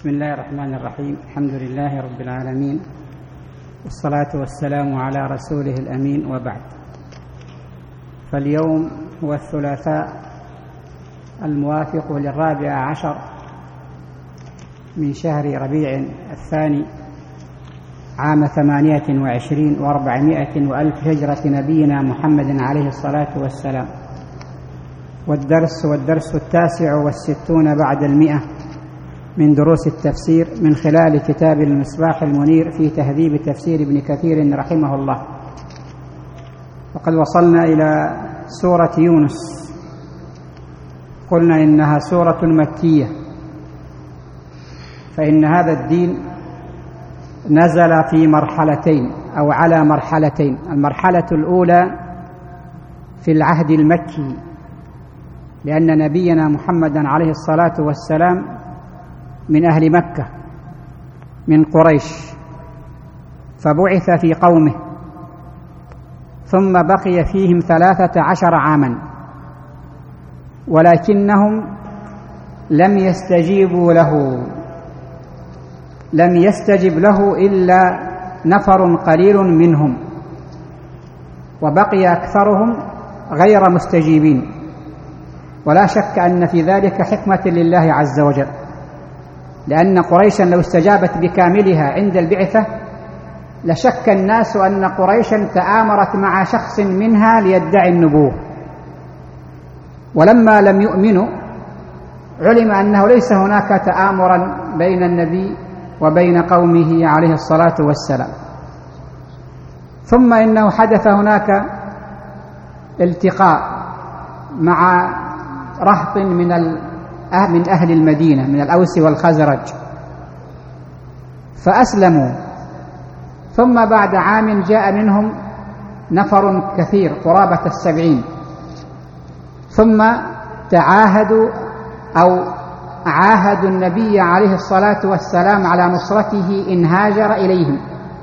بسم الله الرحمن الرحيم. الحمد لله رب العالمين، والصلاة والسلام على رسوله الأمين، وبعد. فاليوم هو الثلاثاء الموافق 14 من شهر ربيع الثاني عام 28 و400 وألف هجرة نبينا محمد عليه الصلاة والسلام، والدرس 69 بعد 100 من دروس التفسير من خلال كتاب المصباح المنير في تهذيب تفسير ابن كثير رحمه الله. وقد وصلنا إلى سورة يونس، قلنا إنها سورة مكية، فإن هذا الدين نزل في مرحلتين أو على مرحلتين. المرحلة الأولى في العهد المكي، لأن نبينا محمدا عليه الصلاة والسلام من أهل مكة من قريش، فبعث في قومه، ثم بقي فيهم 13 عاما، ولكنهم لم يستجيبوا له، لم يستجب له إلا نفر قليل منهم، وبقي أكثرهم غير مستجيبين. ولا شك أن في ذلك حكمة لله عز وجل، لأن قريشا لو استجابت بكاملها عند البعثة لشك الناس أن قريشا تآمرت مع شخص منها ليدعي النبوة، ولما لم يؤمنوا علم أنه ليس هناك تآمرا بين النبي وبين قومه عليه الصلاة والسلام. ثم إنه حدث هناك التقاء مع رهط من أهل المدينة من الأوس والخزرج، فأسلموا. ثم بعد عام جاء منهم نفر كثير قرابة 70، ثم تعاهدوا أو عاهدوا النبي عليه الصلاة والسلام على نصرته إن هاجر إليهم.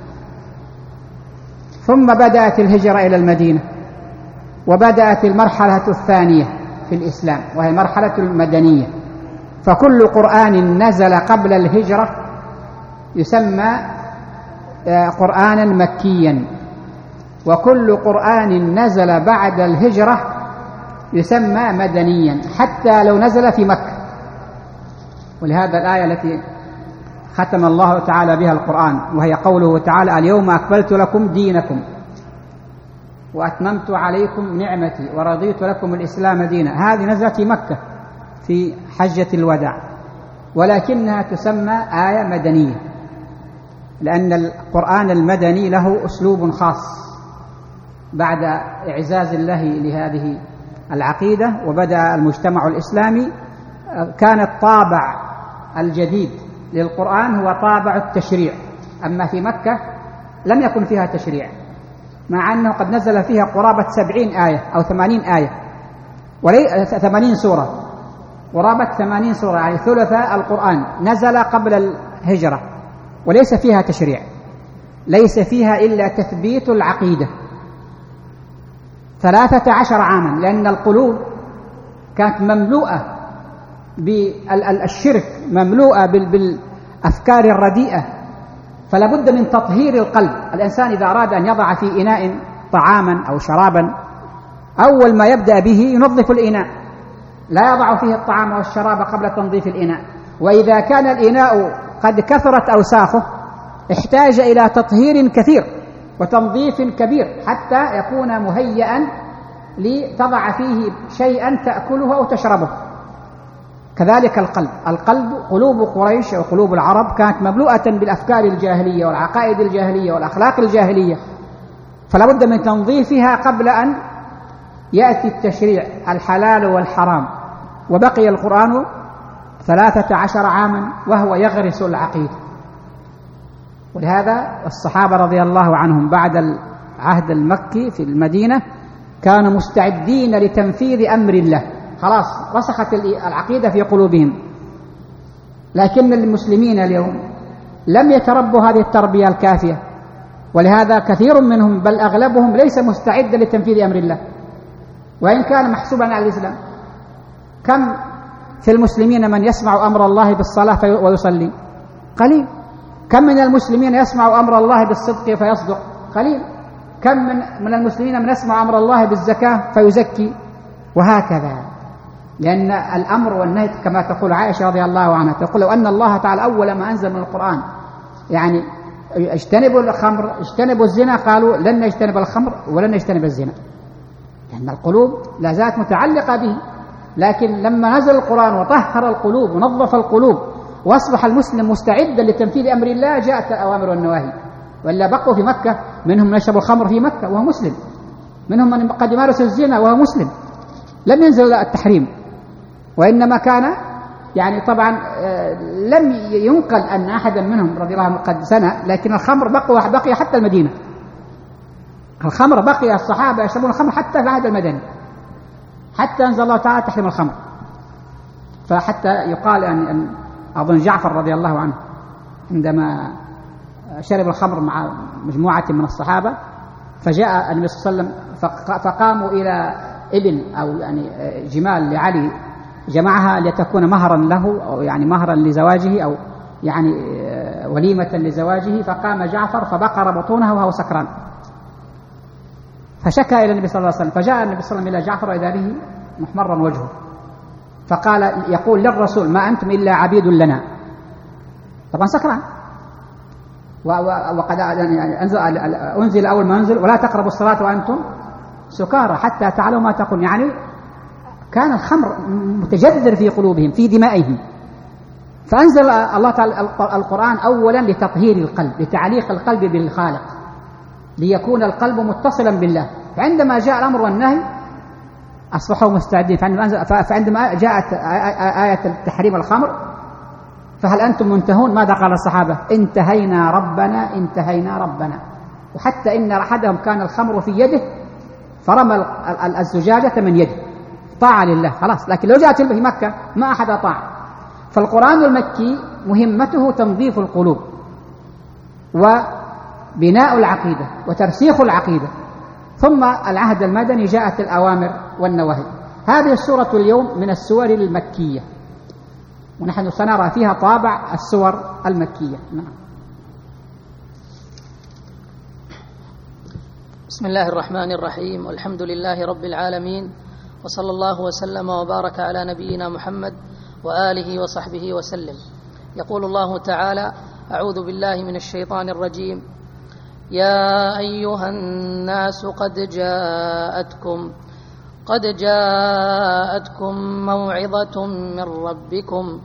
ثم بدأت الهجرة إلى المدينة، وبدأت المرحلة الثانية في الإسلام، وهي المرحلة المدنية. فكل قرآن نزل قبل الهجرة يسمى قرآنا مكيا، وكل قرآن نزل بعد الهجرة يسمى مدنيا، حتى لو نزل في مكة. ولهذا الآية التي ختم الله تعالى بها القرآن، وهي قوله تعالى: اليوم أكملت لكم دينكم وأتممت عليكم نعمتي ورضيت لكم الإسلام دينا. هذه نزلت في مكة في حجة الوداع، ولكنها تسمى آية مدنية، لأن القرآن المدني له أسلوب خاص. بعد إعزاز الله لهذه العقيدة وبدأ المجتمع الإسلامي، كان الطابع الجديد للقرآن هو طابع التشريع. أما في مكة لم يكن فيها تشريع، مع أنه قد نزل فيها قرابة 70 آية أو 80 آية، 80 سورة، قرابة 80 سورة، يعني ثلث القرآن نزل قبل الهجرة، وليس فيها تشريع، ليس فيها إلا تثبيت العقيدة. 13 عاما، لأن القلوب كانت مملوءة بالشرك، مملوءة بالأفكار الرديئة، فلا بد من تطهير القلب. الإنسان إذا أراد أن يضع في إناء طعاما أو شرابا، أول ما يبدأ به ينظف الإناء، لا يضع فيه الطعام والشراب قبل تنظيف الإناء. وإذا كان الإناء قد كثرت أوساخه احتاج إلى تطهير كثير وتنظيف كبير حتى يكون مهيئا لتضع فيه شيئا تأكله أو تشربه. كذلك القلب قلوب قريش وقلوب العرب كانت مملوءة بالأفكار الجاهلية والعقائد الجاهلية والأخلاق الجاهلية، فلا بد من تنظيفها قبل أن يأتي التشريع الحلال والحرام. وبقي القرآن 13 عاما وهو يغرس العقيدة. ولهذا الصحابة رضي الله عنهم بعد العهد المكي في المدينة كانوا مستعدين لتنفيذ أمر الله، خلاص رسخت العقيدة في قلوبهم. لكن المسلمين اليوم لم يتربوا هذه التربية الكافية، ولهذا كثير منهم بل أغلبهم ليس مستعدا لتنفيذ أمر الله، وإن كان محسوبا على الإسلام. كم في المسلمين من يسمع أمر الله بالصلاة ويصلي قليل. كم من المسلمين يسمع أمر الله بالصدق فيصدق؟ قليل. كم من المسلمين من يسمع أمر الله بالزكاة فيزكي؟ وهكذا. لأن الأمر والنهي كما تقول عائشة رضي الله عنها، تقول لو أن الله تعالى أول ما أنزل من القرآن يعني اجتنبوا الخمر اجتنبوا الزنا، قالوا لن نجتنب الخمر ولن نجتنب الزنا، لأن القلوب لا زالت متعلقة به. لكن لما نزل القرآن وطهر القلوب ونظف القلوب وأصبح المسلم مستعدا لتنفيذ أمر الله، جاءت الأوامر والنواهي. وإلا بقوا في مكة منهم من يشرب الخمر في مكة وهو مسلم، منهم من قد يمارس الزنا وهو مسلم، لم ينزل التحريم. وإنما كان يعني طبعا لم ينقل أن أحدا منهم رضي الله عنه قد زنى، لكن الخمر بقي حتى المدينة. الخمر بقي الصحابة يشربون الخمر حتى في العهد المدني، حتى أنزل الله تعالى تحريم الخمر. فحتى يقال أن أظن جعفر رضي الله عنه عندما شرب الخمر مع مجموعة من الصحابة، فجاء النبي صلى الله عليه وسلم فقاموا إلى إبل أو يعني جمال لعلي جمعها لتكون مهرا له، أو يعني مهرا لزواجه، أو يعني وليمة لزواجه. فقام جعفر فبقر بطونها وهو سكران، فشكى إلى النبي صلى الله عليه وسلم. فجاء النبي صلى الله عليه وسلم إلى جعفر وإذا به محمرا وجهه، فقال يقول للرسول ما أنتم إلا عبيد لنا، طبعا سكران. وقد أنزل أول ما أنزل ولا تقربوا الصلاة وأنتم سكارى حتى تعلموا ما تقول. يعني كان الخمر متجذر في قلوبهم في دمائهم. فأنزل الله تعالى القرآن أولا لتطهير القلب، لتعليق القلب بالخالق، ليكون القلب متصلا بالله. فعندما جاء الأمر والنهي أصبحوا مستعدين. فعندما جاءت آية تحريم الخمر فهل أنتم منتهون؟ ماذا قال الصحابة؟ انتهينا ربنا انتهينا ربنا. وحتى إن أحدهم كان الخمر في يده فرمى الزجاجة من يده، طاعة لله خلاص. لكن لو جاءت في مكة ما أحد طاع. فالقرآن المكي مهمته تنظيف القلوب وبناء العقيدة وترسيخ العقيدة. ثم العهد المدني جاءت الأوامر والنواهي. هذه السورة اليوم من السور المكية، ونحن سنرى فيها طابع السور المكية. نعم. بسم الله الرحمن الرحيم، والحمد لله رب العالمين، وصلى الله وسلم وبارك على نبينا محمد وآله وصحبه وسلم. يقول الله تعالى: أعوذ بالله من الشيطان الرجيم. يا أيها الناس قد جاءتكم موعظة من ربكم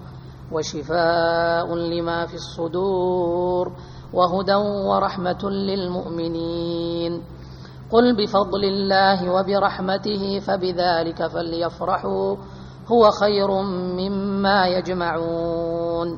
وشفاء لما في الصدور وهدى ورحمة للمؤمنين. قل بفضل الله وبرحمته فبذلك فليفرحوا هو خير مما يجمعون.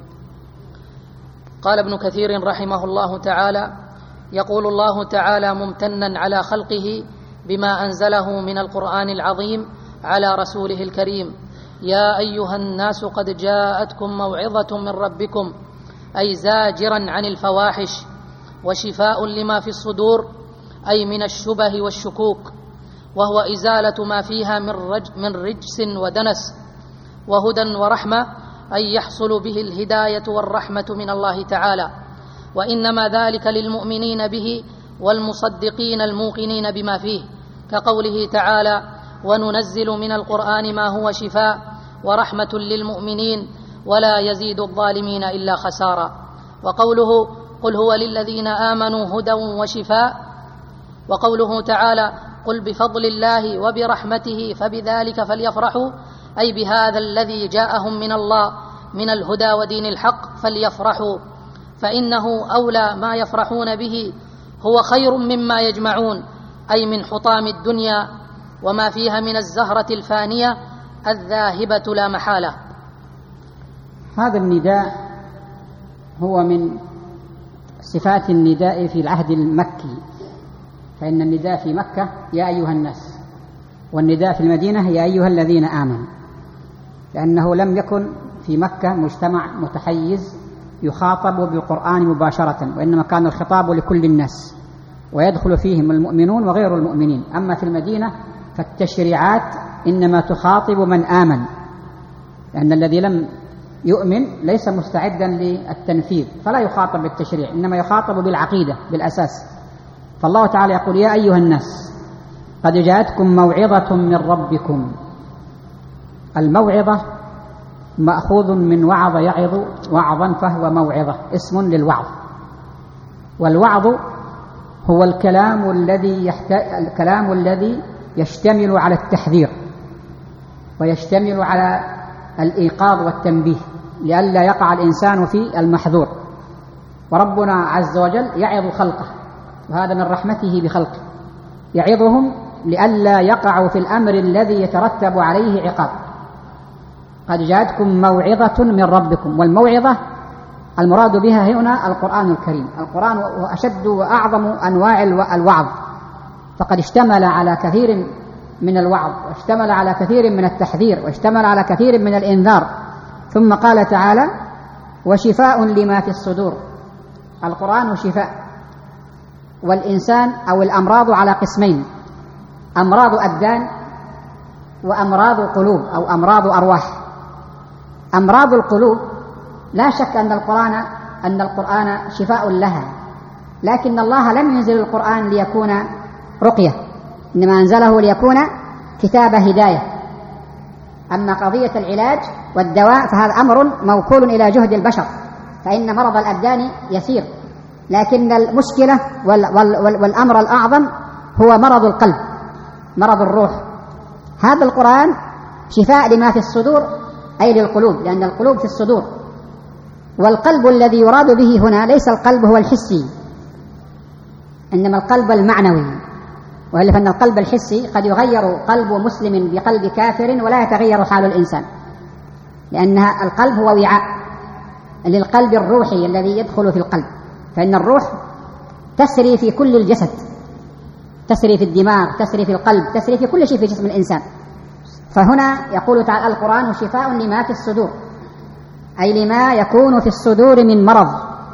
قال ابن كثير رحمه الله تعالى: يقول الله تعالى ممتنا على خلقه بما أنزله من القرآن العظيم على رسوله الكريم: يا أيها الناس قد جاءتكم موعظة من ربكم، أي زاجرا عن الفواحش، وشفاء لما في الصدور، أي من الشبه والشكوك، وهو إزالة ما فيها من رجس ودنس، وهدى ورحمة، أي يحصل به الهداية والرحمة من الله تعالى، وإنما ذلك للمؤمنين به والمصدقين الموقنين بما فيه، كقوله تعالى: وننزل من القرآن ما هو شفاء ورحمة للمؤمنين ولا يزيد الظالمين إلا خسارا. وقوله: قل هو للذين آمنوا هدى وشفاء. وقوله تعالى: قل بفضل الله وبرحمته فبذلك فليفرحوا، أي بهذا الذي جاءهم من الله من الهدى ودين الحق فليفرحوا، فإنه أولى ما يفرحون به، هو خير مما يجمعون، أي من حطام الدنيا وما فيها من الزهرة الفانية الذاهبة لا محالة. هذا النداء هو من صفات النداء في العهد المكي، فإن النداء في مكة يا أيها الناس، والنداء في المدينة يا أيها الذين آمنوا، لأنه لم يكن في مكة مجتمع متحيز يخاطب بالقرآن مباشرة، وإنما كان الخطاب لكل الناس ويدخل فيهم المؤمنون وغير المؤمنين. أما في المدينة فالتشريعات إنما تخاطب من آمن، لأن الذي لم يؤمن ليس مستعدا للتنفيذ، فلا يخاطب بالتشريع، إنما يخاطب بالعقيدة بالأساس. فالله تعالى يقول: يا أيها الناس قد جاءتكم موعظة من ربكم. الموعظة مأخوذ من وعظ يعظ وعظا، فهو موعظة، اسم للوعظ. والوعظ هو الكلام الذي يشتمل على التحذير ويشتمل على الإيقاظ والتنبيه لئلا يقع الإنسان في المحذور. وربنا عز وجل يعظ خلقه، وهذا من رحمته بخلقه، يعظهم لئلا يقعوا في الأمر الذي يترتب عليه عقاب. قد جاءتكم موعظة من ربكم. والموعظة المراد بها هنا القرآن الكريم. القرآن هو أشد وأعظم أنواع الوعظ، فقد اشتمل على كثير من الوعظ، واشتمل على كثير من التحذير، واشتمل على كثير من الإنذار. ثم قال تعالى: وشفاء لما في الصدور. القرآن شفاء. والإنسان أو الأمراض على قسمين: أمراض أبدان وأمراض قلوب أو أمراض أرواح. أمراض القلوب لا شك أن القرآن شفاء لها، لكن الله لم ينزل القرآن ليكون رقية، إنما أنزله ليكون كتاب هداية. أما قضية العلاج والدواء فهذا أمر موكول إلى جهد البشر، فإن مرض الأبدان يسير، لكن المشكلة والأمر الأعظم هو مرض القلب، مرض الروح. هذا القرآن شفاء لما في الصدور، أي للقلوب، لأن القلوب في الصدور. والقلب الذي يراد به هنا ليس القلب هو الحسي، إنما القلب المعنوي. وإلا فإن القلب الحسي قد يغير قلب مسلم بقلب كافر ولا يتغير حال الإنسان، لأن القلب هو وعاء للقلب الروحي الذي يدخل في القلب. فإن الروح تسري في كل الجسد، تسري في الدماغ، تسري في القلب، تسري في كل شيء في جسم الإنسان. فهنا يقول تعالى: القرآن شفاء لما في الصدور، أي لما يكون في الصدور من مرض.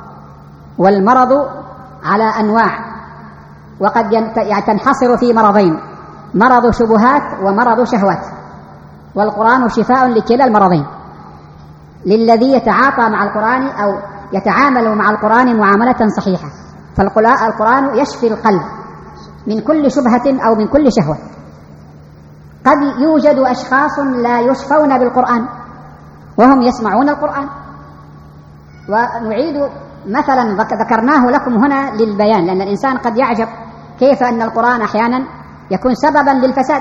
والمرض على أنواع، وقد تنحصر في مرضين: مرض شبهات ومرض شهوات. والقرآن شفاء لكلا المرضين، للذي يتعاطى مع القرآن أو يتعامل مع القرآن معاملة صحيحة. فالقرآن يشفي القلب من كل شبهة أو من كل شهوة. قد يوجد أشخاص لا يشفون بالقرآن وهم يسمعون القرآن. ونعيد مثلا ذكرناه لكم هنا للبيان، لأن الإنسان قد يعجب كيف أن القرآن أحيانا يكون سببا للفساد،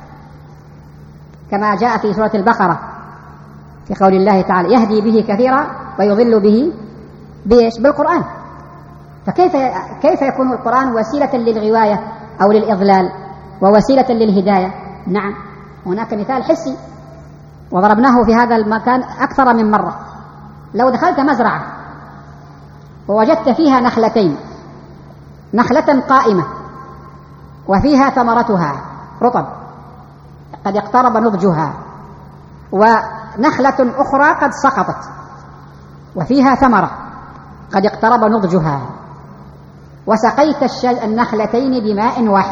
كما جاء في سورة البقرة في قول الله تعالى: يهدي به كثيرا ويضل به بالقرآن. فكيف يكون القرآن وسيلة للغواية أو للإضلال ووسيلة للهداية؟ نعم، هناك مثال حسي وضربناه في هذا المكان أكثر من مرة. لو دخلت مزرعة ووجدت فيها نخلتين، نخلة قائمة وفيها ثمرتها رطب قد اقترب نضجها، ونخلة أخرى قد سقطت وفيها ثمرة قد اقترب نضجها، وسقيت النخلتين بماء واحد،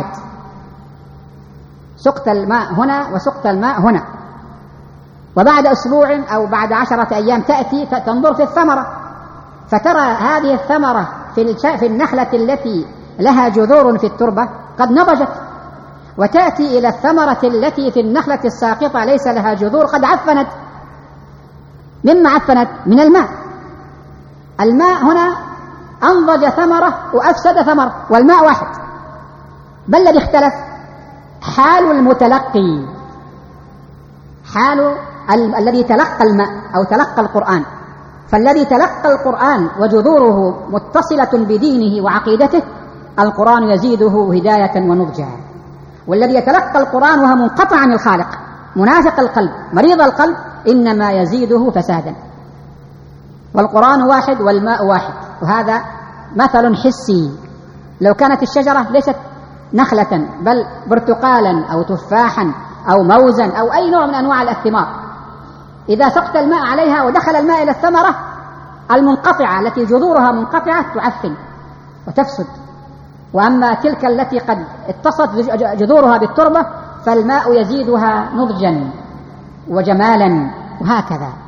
سقت الماء هنا وسقت الماء هنا، وبعد أسبوع أو بعد 10 أيام تأتي تنظر في الثمرة، فترى هذه الثمرة في النخلة التي لها جذور في التربة قد نضجت، وتأتي إلى الثمرة التي في النخلة الساقطة ليس لها جذور قد عفنت. مما عفنت؟ من الماء. الماء هنا أنضج ثمرة وأفسد ثمرة، والماء واحد. بل الذي اختلف حال المتلقي، حال الذي تلقى الماء أو تلقى القرآن. فالذي تلقى القرآن وجذوره متصلة بدينه وعقيدته، القرآن يزيده هداية ونضجا. والذي يتلقى القرآن وهو منقطع عن الخالق، منافق القلب، مريض القلب، إنما يزيده فسادا. والقرآن واحد والماء واحد. وهذا مثل حسي. لو كانت الشجرة ليست نخلة بل برتقالا أو تفاحا أو موزا أو أي نوع من أنواع الثمار، إذا سقت الماء عليها ودخل الماء إلى الثمرة المنقطعة التي جذورها منقطعة تعفن وتفسد. وأما تلك التي قد اتصلت جذورها بالتربة فالماء يزيدها نضجا وجمالا، وهكذا.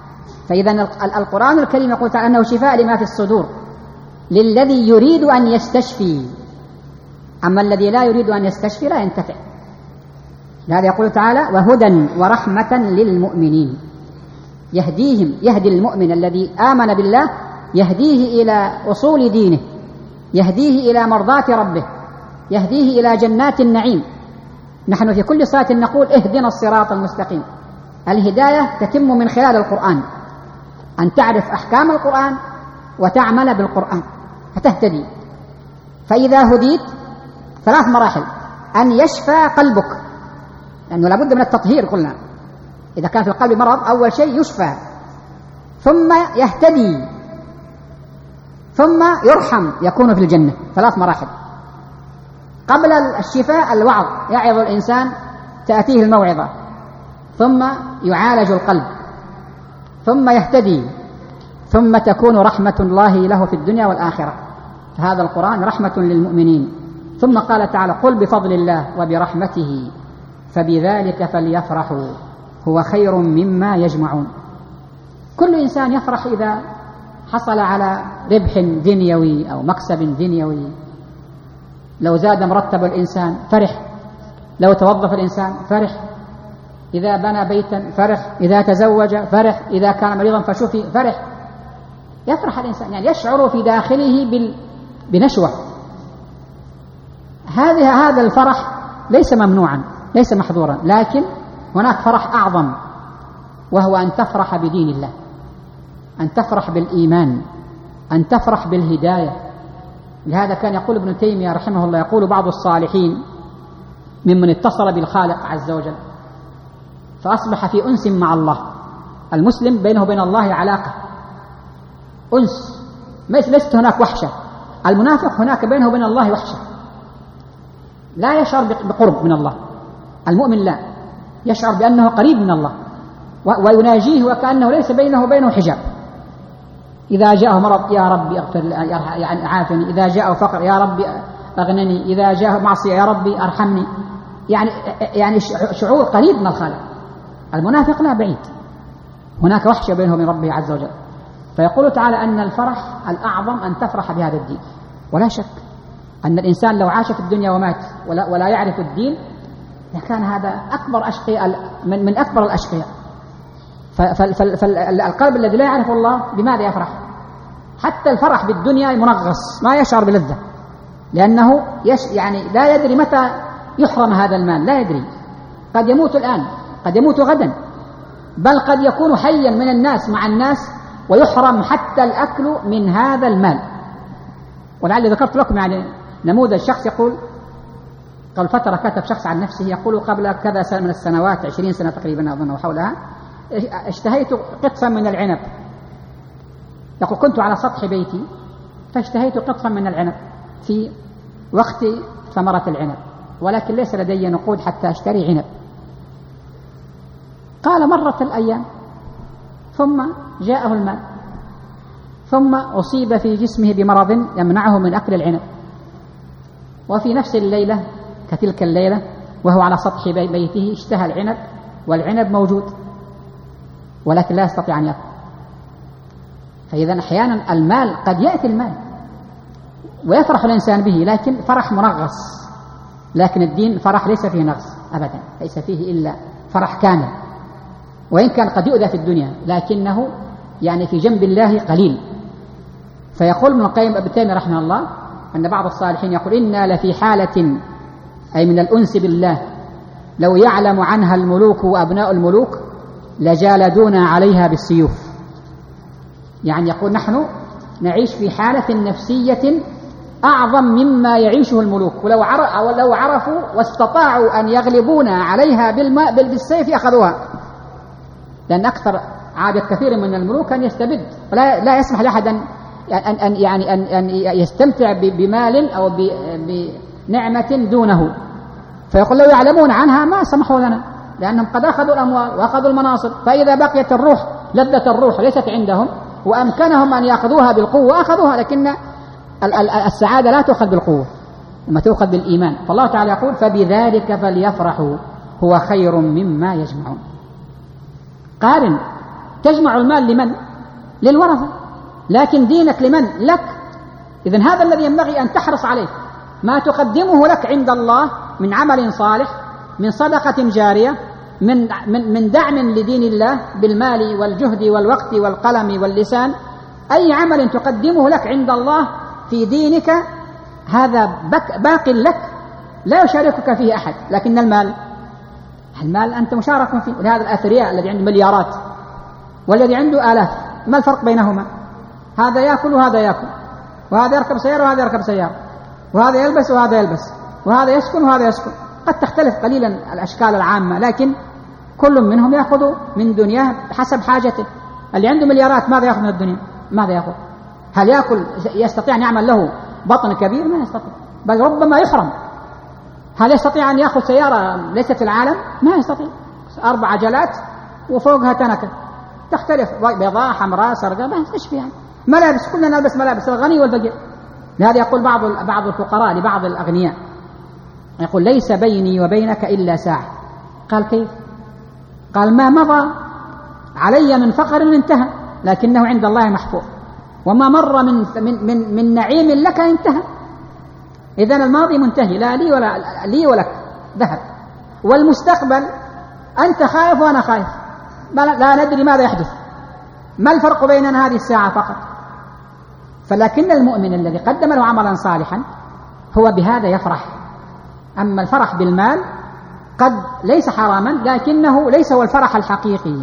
فإذا القرآن الكريم يقول تعالى أنه شفاء لما في الصدور للذي يريد أن يستشفي، أما الذي لا يريد أن يستشفي لا ينتفع. لهذا يقول تعالى وهدى ورحمة للمؤمنين، يهدي المؤمن الذي آمن بالله، يهديه إلى أصول دينه، يهديه إلى مرضاة ربه، يهديه إلى جنات النعيم. نحن في كل صلاة نقول اهدنا الصراط المستقيم. الهداية تتم من خلال القرآن، أن تعرف أحكام القرآن وتعمل بالقرآن فتهتدي. فإذا هديت 3 مراحل: أن يشفى قلبك، لأنه لابد من التطهير. قلنا إذا كان في القلب مرض أول شيء يشفى، ثم يهتدي، ثم يرحم، يكون في الجنة. 3 مراحل. قبل الشفاء الوعظ، يعظ الإنسان تأتيه الموعظة، ثم يعالج القلب، ثم يهتدي، ثم تكون رحمة الله له في الدنيا والآخرة. هذا القرآن رحمة للمؤمنين. ثم قال تعالى قل بفضل الله وبرحمته فبذلك فليفرحوا هو خير مما يجمعون. كل إنسان يفرح إذا حصل على ربح دنيوي أو مكسب دنيوي. لو زاد مرتب الإنسان فرح، لو توظف الإنسان فرح، إذا بنى بيتا فرح، إذا تزوج فرح، إذا كان مريضا فشفي فرح. يفرح الإنسان، يعني يشعر في داخله بنشوة. هذا الفرح ليس ممنوعا، ليس محظورا، لكن هناك فرح أعظم، وهو أن تفرح بدين الله، أن تفرح بالإيمان، أن تفرح بالهداية. لهذا كان يقول ابن تيمية رحمه الله، يقول بعض الصالحين ممن اتصل بالخالق عز وجل فأصبح في أنس مع الله. المسلم بينه وبين الله علاقة، أنس، ليست هناك وحشة. المنافق هناك بينه وبين الله وحشة، لا يشعر بقرب من الله. المؤمن لا، يشعر بأنه قريب من الله ويناجيه وكأنه ليس بينه وبينه حجاب. إذا جاءه مرض يا رب اغفر، يعني عافني. إذا جاءه فقر يا رب أغنني. إذا جاءه معصية يا رب أرحمني. يعني شعور قريب من الخالق. المنافق لا، بعيد، هناك وحشة بينه وبين ربه عز وجل. فيقول تعالى أن الفرح الأعظم أن تفرح بهذا الدين. ولا شك أن الإنسان لو عاش في الدنيا ومات ولا يعرف الدين لكان هذا أكبر أشقياء، من أكبر الأشقياء. فالقلب الذي لا يعرف الله بماذا يفرح؟ حتى الفرح بالدنيا منغص، ما يشعر بلذة، لأنه يعني لا يدري متى يحرم هذا المال، لا يدري، قد يموت الآن، قد يموت غدا، بل قد يكون حيا من الناس مع الناس ويحرم حتى الأكل من هذا المال. ولعلي ذكرت لكم يعني نموذج شخص يقول قبل فترة كتب شخص عن نفسه يقول قبل كذا سنة من السنوات، 20 سنة تقريبا أظن وحولها، اشتهيت قطفا من العنب. يقول كنت على سطح بيتي فاشتهيت قطفا من العنب في وقت ثمرة العنب، ولكن ليس لدي نقود حتى أشتري عنب. قال مرت الأيام ثم جاءه المال، ثم أصيب في جسمه بمرض يمنعه من أكل العنب، وفي نفس الليلة كتلك الليلة وهو على سطح بيته اشتهى العنب والعنب موجود ولكن لا يستطيع أن يأكل. فإذا أحيانا المال قد يأتي المال ويفرح الإنسان به لكن فرح منغص، لكن الدين فرح ليس فيه نغص أبدا، ليس فيه إلا فرح كامل، وإن كان قد يؤذى في الدنيا لكنه يعني في جنب الله قليل. فيقول ابن القيم ابن تيمية رحمه الله أن بعض الصالحين يقول إنا لفي حالة أي من الأنس بالله لو يعلم عنها الملوك وأبناء الملوك لجالدونا عليها بالسيوف. يعني يقول نحن نعيش في حالة نفسية أعظم مما يعيشه الملوك، ولو عرفوا واستطاعوا أن يغلبونا عليها بالسيف أخذوها، لأن أكثر عادة كثير من الملوك أن يستبد ولا يسمح لأحد أن يستمتع بمال أو بنعمة دونه. فيقول لو يعلمون عنها ما سمحوا لنا، لأنهم قد أخذوا الأموال وأخذوا المناصب، فإذا بقيت الروح لذة الروح ليست عندهم وأمكنهم أن يأخذوها بالقوة أخذوها، لكن السعادة لا تؤخذ بالقوة لما تؤخذ بالإيمان. فالله تعالى يقول فبذلك فليفرحوا هو خير مما يجمعون. قارن، تجمع المال لمن؟ للورثة، لكن دينك لمن؟ لك. إذن هذا الذي ينبغي أن تحرص عليه، ما تقدمه لك عند الله من عمل صالح، من صدقة جارية، من دعم لدين الله بالمال والجهد والوقت والقلم واللسان، أي عمل تقدمه لك عند الله في دينك هذا باق لك لا يشاركك فيه أحد. لكن المال أنت مشارك فيه. ولهذا الأثرياء الذي عنده مليارات والذي عنده آلاف، ما الفرق بينهما؟ هذا يأكل وهذا يأكل، وهذا يركب سيارة وهذا يركب سيارة، وهذا يلبس وهذا يلبس، وهذا يسكن وهذا يسكن. قد تختلف قليلا الأشكال العامة، لكن كل منهم يأخذ من دنياه حسب حاجته. اللي عنده مليارات ماذا يأخذ من الدنيا؟ ماذا يأخذ؟ هل يأكل يستطيع أن يعمل له بطن كبير؟ ما يستطيع، بل ربما يحرم. هل يستطيع أن يأخذ سيارة ليست في العالم؟ ما يستطيع. 4 عجلات وفوقها تنكة، تختلف، بيضاء حمراء سرقاء، ما ايش فيها. ملابس كلنا نلبس ملابس، الغني والفقير. لهذا يقول بعض الفقراء لبعض الأغنياء، يقول: ليس بيني وبينك إلا ساعة. قال: كيف؟ قال: ما مضى علي من فقر انتهى، لكنه عند الله محفوظ، وما مر من نعيم لك انتهى. إذن الماضي منتهي، لا لي ولك، ذهب. والمستقبل أنت خائف وأنا خائف، لا ندري ماذا يحدث، ما الفرق بيننا هذه الساعة فقط. فلكن المؤمن الذي قدم له عملا صالحا هو بهذا يفرح. أما الفرح بالمال قد ليس حراما، لكنه ليس هو الفرح الحقيقي.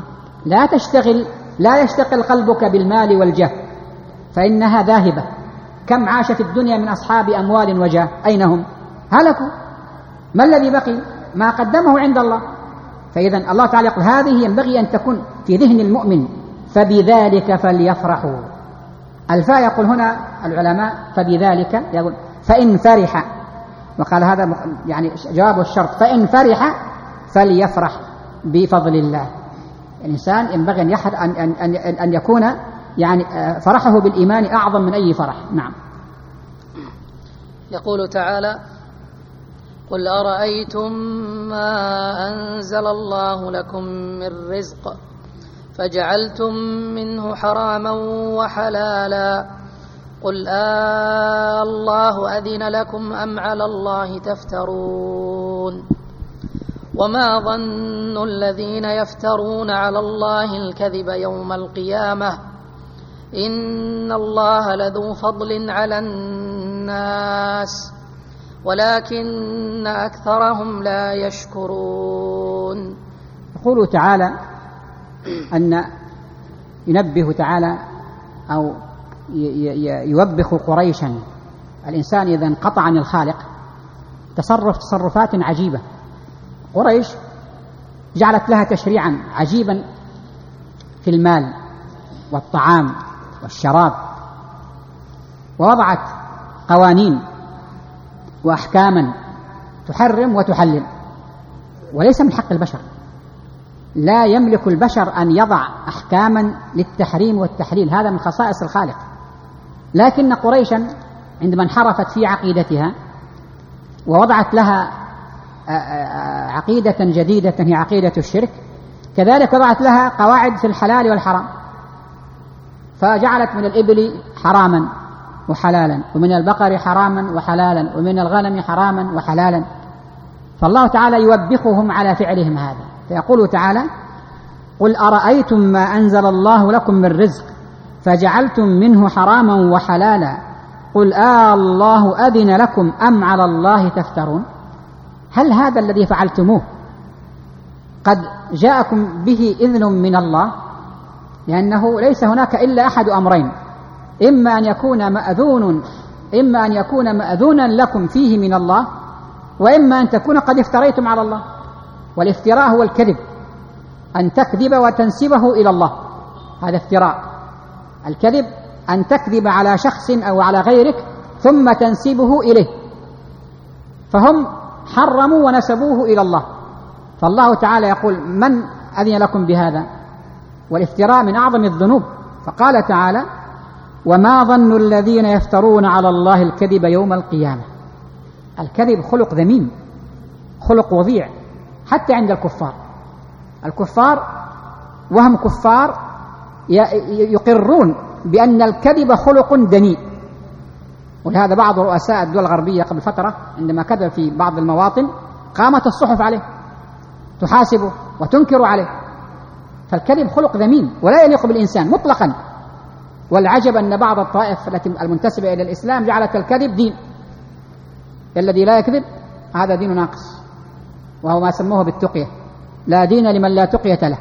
لا يشتغل قلبك بالمال والجاه، فإنها ذاهبة. كم عاش في الدنيا من أصحاب أموال وجاه، أين هم؟ هلكوا. ما الذي بقي؟ ما قدمه عند الله. فإذا الله تعالى يقول: هذه ينبغي أن تكون في ذهن المؤمن، فبذلك فليفرحوا. الفاء يقول هنا العلماء فبذلك، يقول فإن فرح، وقال هذا يعني جواب الشرط، فإن فرح فليفرح بفضل الله. الإنسان ينبغي أن يكون يعني فرحه بالإيمان أعظم من أي فرح. نعم. يقول تعالى: قل أرأيتم ما أنزل الله لكم من رزق فجعلتم منه حراما وحلالا قل الله أذن لكم أم على الله تفترون وما ظن الذين يفترون على الله الكذب يوم القيامة إن الله لذو فضل على الناس ولكن أكثرهم لا يشكرون. يقول تعالى أن ينبه تعالى أو يوبخ قريشا. الإنسان إذا انقطع عن الخالق تصرفات عجيبة. قريش جعلت لها تشريعا عجيبا في المال والطعام والشراب، ووضعت قوانين وأحكاما تحرم وتحلل، وليس من حق البشر. لا يملك البشر أن يضع أحكاما للتحريم والتحليل، هذا من خصائص الخالق. لكن قريشا عندما انحرفت في عقيدتها ووضعت لها عقيدة جديدة هي عقيدة الشرك، كذلك وضعت لها قواعد في الحلال والحرام، فجعلت من الإبل حراما وحلالا، ومن البقر حراما وحلالا، ومن الغنم حراما وحلالا. فالله تعالى يوبخهم على فعلهم هذا، فيقول تعالى: قل أرأيتم ما أنزل الله لكم من رزق فجعلتم منه حراما وحلالا قل الله أذن لكم أم على الله تفترون. هل هذا الذي فعلتموه قد جاءكم به إذن من الله؟ لأنه ليس هناك إلا أحد أمرين: إما أن يكون مأذونا لكم فيه من الله، وإما أن تكون قد افتريتم على الله. والافتراء هو الكذب، أن تكذب وتنسبه إلى الله، هذا افتراء. الكذب أن تكذب على شخص أو على غيرك ثم تنسبه إليه، فهم حرموا ونسبوه إلى الله. فالله تعالى يقول: من أذن لكم بهذا؟ والافتراء من أعظم الذنوب. فقال تعالى: وما ظن الذين يفترون على الله الكذب يوم القيامة. الكذب خلق ذميم، خلق وضيع حتى عند الكفار. الكفار وهم كفار يقرون بأن الكذب خلق دنيء. ولهذا بعض رؤساء الدول الغربية قبل فترة عندما كذب في بعض المواطن قامت الصحف عليه تحاسبه وتنكر عليه. فالكذب خلق ذميم ولا يليق بالإنسان مطلقا. والعجب أن بعض الطائف التي المنتسبة إلى الإسلام جعلت الكذب دين. الذي لا يكذب هذا دين ناقص، وهو ما سموه بالتقية. لا دين لمن لا تقية له.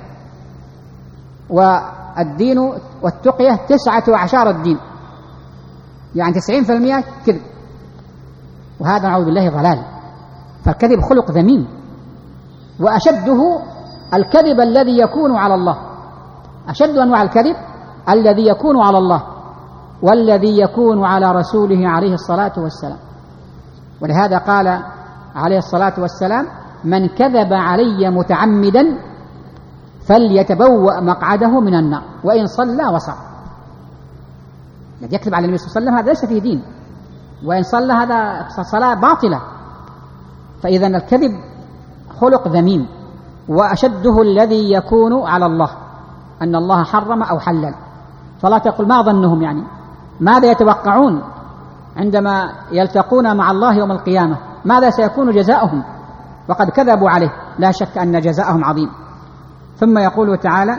والدين والتقية 19 الدين، يعني 90% كذب، وهذا نعوذ بالله ضلال. فالكذب خلق ذميم، وأشده الكذب الذي يكون على الله. أشد أنواع الكذب الذي يكون على الله والذي يكون على رسوله عليه الصلاة والسلام. ولهذا قال عليه الصلاة والسلام: من كذب علي متعمدا فليتبوأ مقعده من النار وإن صلى وصام. الذي يكذب على النبي صلى الله عليه وسلم هذا ليس فيه دين، وإن صلى هذا صلاة باطلة. فإذا الكذب خلق ذميم، وأشده الذي يكون على الله، أن الله حرم أو حلل. فلا تقل ما ظنهم، يعني ماذا يتوقعون عندما يلتقون مع الله يوم القيامة، ماذا سيكون جزاؤهم وقد كذبوا عليه. لا شك أن جزاءهم عظيم. ثم يقول تعالى: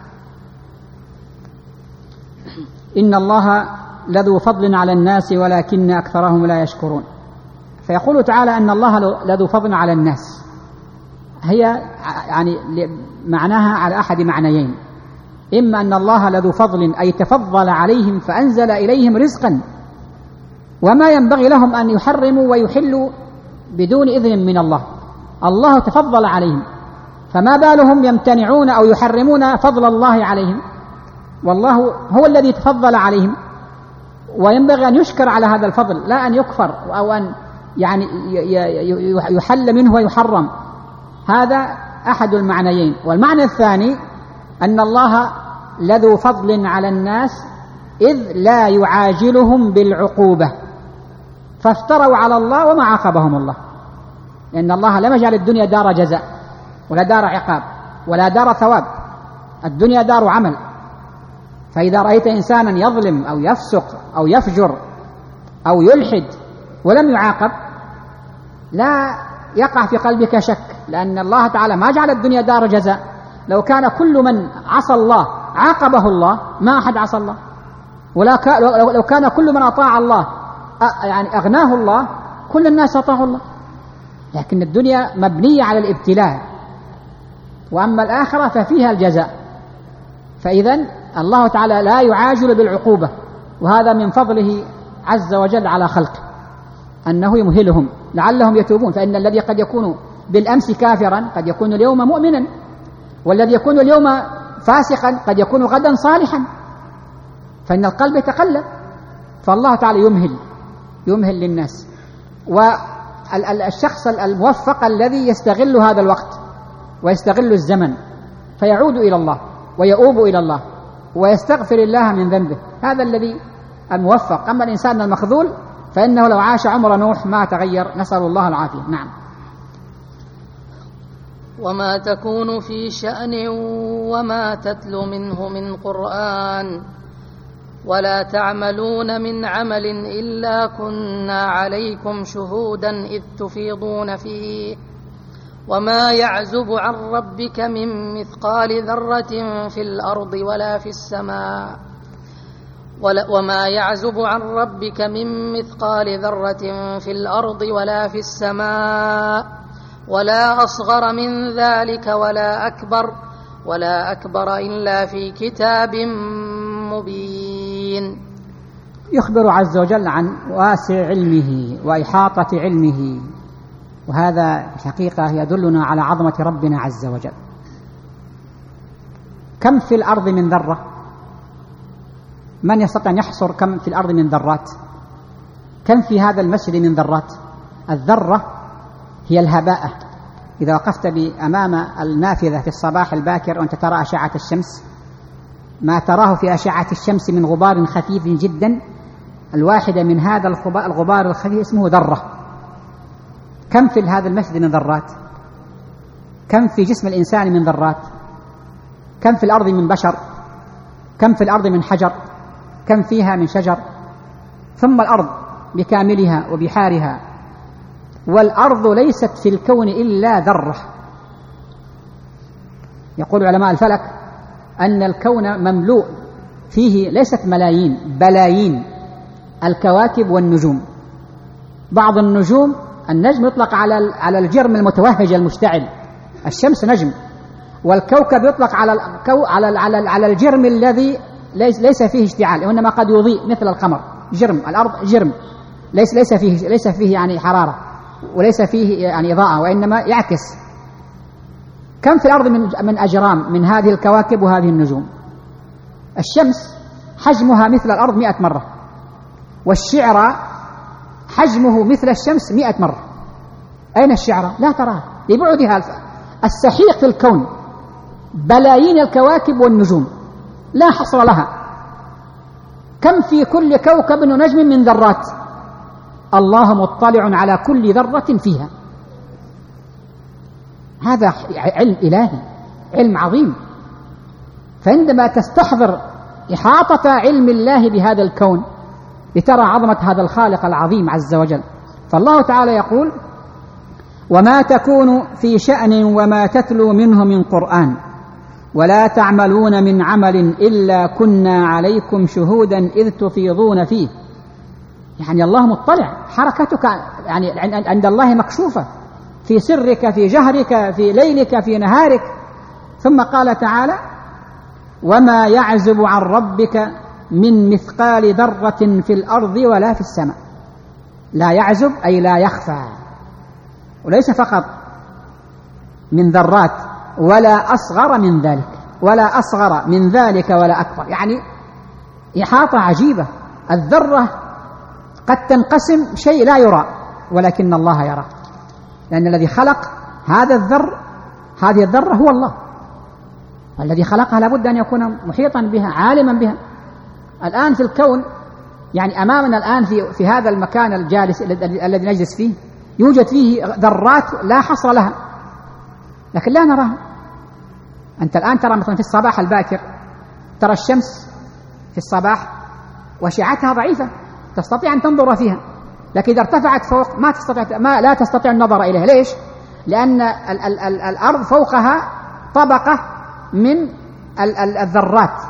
إن الله لذو فضل على الناس ولكن أكثرهم لا يشكرون. فيقول تعالى أن الله لذو فضل على الناس، هي يعني معناها على أحد معنيين: إما أن الله لذو فضل أي تفضل عليهم فأنزل إليهم رزقا وما ينبغي لهم أن يحرموا ويحلوا بدون إذن من الله. الله تفضل عليهم، فما بالهم يمتنعون أو يحرمون فضل الله عليهم؟ والله هو الذي تفضل عليهم، وينبغي أن يشكر على هذا الفضل، لا أن يكفر أو أن يعني يحل منه ويحرم. هذا أحد المعنيين. والمعنى الثاني أن الله لذو فضل على الناس إذ لا يعاجلهم بالعقوبة، فافتروا على الله وما عاقبهم الله، لأن الله لم يجعل الدنيا دار جزاء ولا دار عقاب ولا دار ثواب. الدنيا دار عمل. فإذا رأيت إنسانا يظلم أو يفسق أو يفجر أو يلحد ولم يعاقب، لا يقع في قلبك شك، لأن الله تعالى ما جعل الدنيا دار جزاء. لو كان كل من عصى الله عاقبه الله ما أحد عصى الله، ولو كان كل من أطاع الله يعني أغناه الله كل الناس أطاعوا الله. لكن الدنيا مبنية على الابتلاء، وأما الآخرة ففيها الجزاء. فإذن الله تعالى لا يعاجل بالعقوبة، وهذا من فضله عز وجل على خلقه أنه يمهلهم لعلهم يتوبون. فإن الذي قد يكون بالأمس كافرا قد يكون اليوم مؤمنا، والذي يكون اليوم فاسقا قد يكون غدا صالحا، فإن القلب يتقلب. فالله تعالى يمهل للناس. والشخص الموفق الذي يستغل هذا الوقت ويستغل الزمن فيعود إلى الله ويؤوب إلى الله ويستغفر الله من ذنبه، هذا الذي الموفق. أما الإنسان المخذول فإنه لو عاش عمر نوح ما تغير، نسأل الله العافية. نعم. وما تكون في شأن وما تتلو منه من قرآن ولا تعملون من عمل إلا كنا عليكم شهودا إذ تفيضون فيه وما يعزب عن ربك من مثقال ذرة في الأرض ولا في السماء وما يعزب عن ربك من مثقال ذرة في الأرض ولا في السماء ولا أصغر من ذلك ولا أكبر إلا في كتاب مبين. يخبر عز وجل عن واسع علمه وإحاطة علمه، وهذا الحقيقة يدلنا على عظمة ربنا عز وجل. كم في الأرض من ذرة؟ من يستطيع أن يحصر كم في الأرض من ذرات؟ كم في هذا المسجد من ذرات؟ الذرة هي الهباء. إذا وقفت أمام النافذة في الصباح الباكر وأنت ترى أشعة الشمس، ما تراه في أشعة الشمس من غبار خفيف جدا، الواحدة من هذا الغبار الخفيف اسمه ذرة. كم في هذا المسجد من ذرات؟ كم في جسم الإنسان من ذرات؟ كم في الأرض من بشر؟ كم في الأرض من حجر، كم فيها من شجر، ثم الأرض بكاملها وبحارها. والأرض ليست في الكون إلا ذرة. يقول علماء الفلك أن الكون مملوء فيه ليست ملايين بلايين الكواكب والنجوم. بعض النجوم، النجم يطلق على الجرم المتوهج المشتعل، الشمس نجم، والكوكب يطلق على الجرم الذي ليس فيه اشتعال، وإنما قد يضيء مثل القمر. جرم الأرض جرم ليس فيه يعني حرارة، وليس فيه يعني إضاءة، وإنما يعكس. كم في الأرض من أجرام من هذه الكواكب وهذه النجوم؟ الشمس حجمها مثل الأرض 100 مرة، والشعرى حجمه مثل الشمس 100 مرة. أين الشعرى؟ لا تراها لبعدها السحيق في الكون. بلايين الكواكب والنجوم لا حصر لها. كم في كل كوكب ونجم من ذرات؟ الله مطلع على كل ذرة فيها. هذا علم إلهي، علم عظيم. فعندما تستحضر إحاطة علم الله بهذا الكون لترى عظمة هذا الخالق العظيم عز وجل. فالله تعالى يقول: وما تكون في شأن وما تتلو منه من قرآن ولا تعملون من عمل إلا كنا عليكم شهودا إذ تفيضون فيه. يعني الله مطلع، حركتك يعني عند الله مكشوفة، في سرك، في جهرك، في ليلك، في نهارك. ثم قال تعالى: وما يعزب عن ربك من مثقال ذرة في الأرض ولا في السماء. لا يعزب أي لا يخفى، وليس فقط من ذرات، ولا أصغر من ذلك، ولا أصغر من ذلك ولا أكبر. يعني إحاطة عجيبة. الذرة قد تنقسم شيء لا يرى، ولكن الله يرى، لأن الذي خلق هذه الذرة هو الله، والذي خلقها لابد أن يكون محيطا بها، عالما بها. الآن في الكون، يعني أمامنا الآن في هذا المكان الجالس الذي نجلس فيه، يوجد فيه ذرات لا حصر لها، لكن لا نراها. أنت الآن ترى مثلا في الصباح الباكر، ترى الشمس في الصباح وأشعتها ضعيفة، تستطيع أن تنظر فيها، لكن إذا ارتفعت فوق لا تستطيع النظر إليها. ليش؟ لأن الأرض فوقها طبقة من الذرات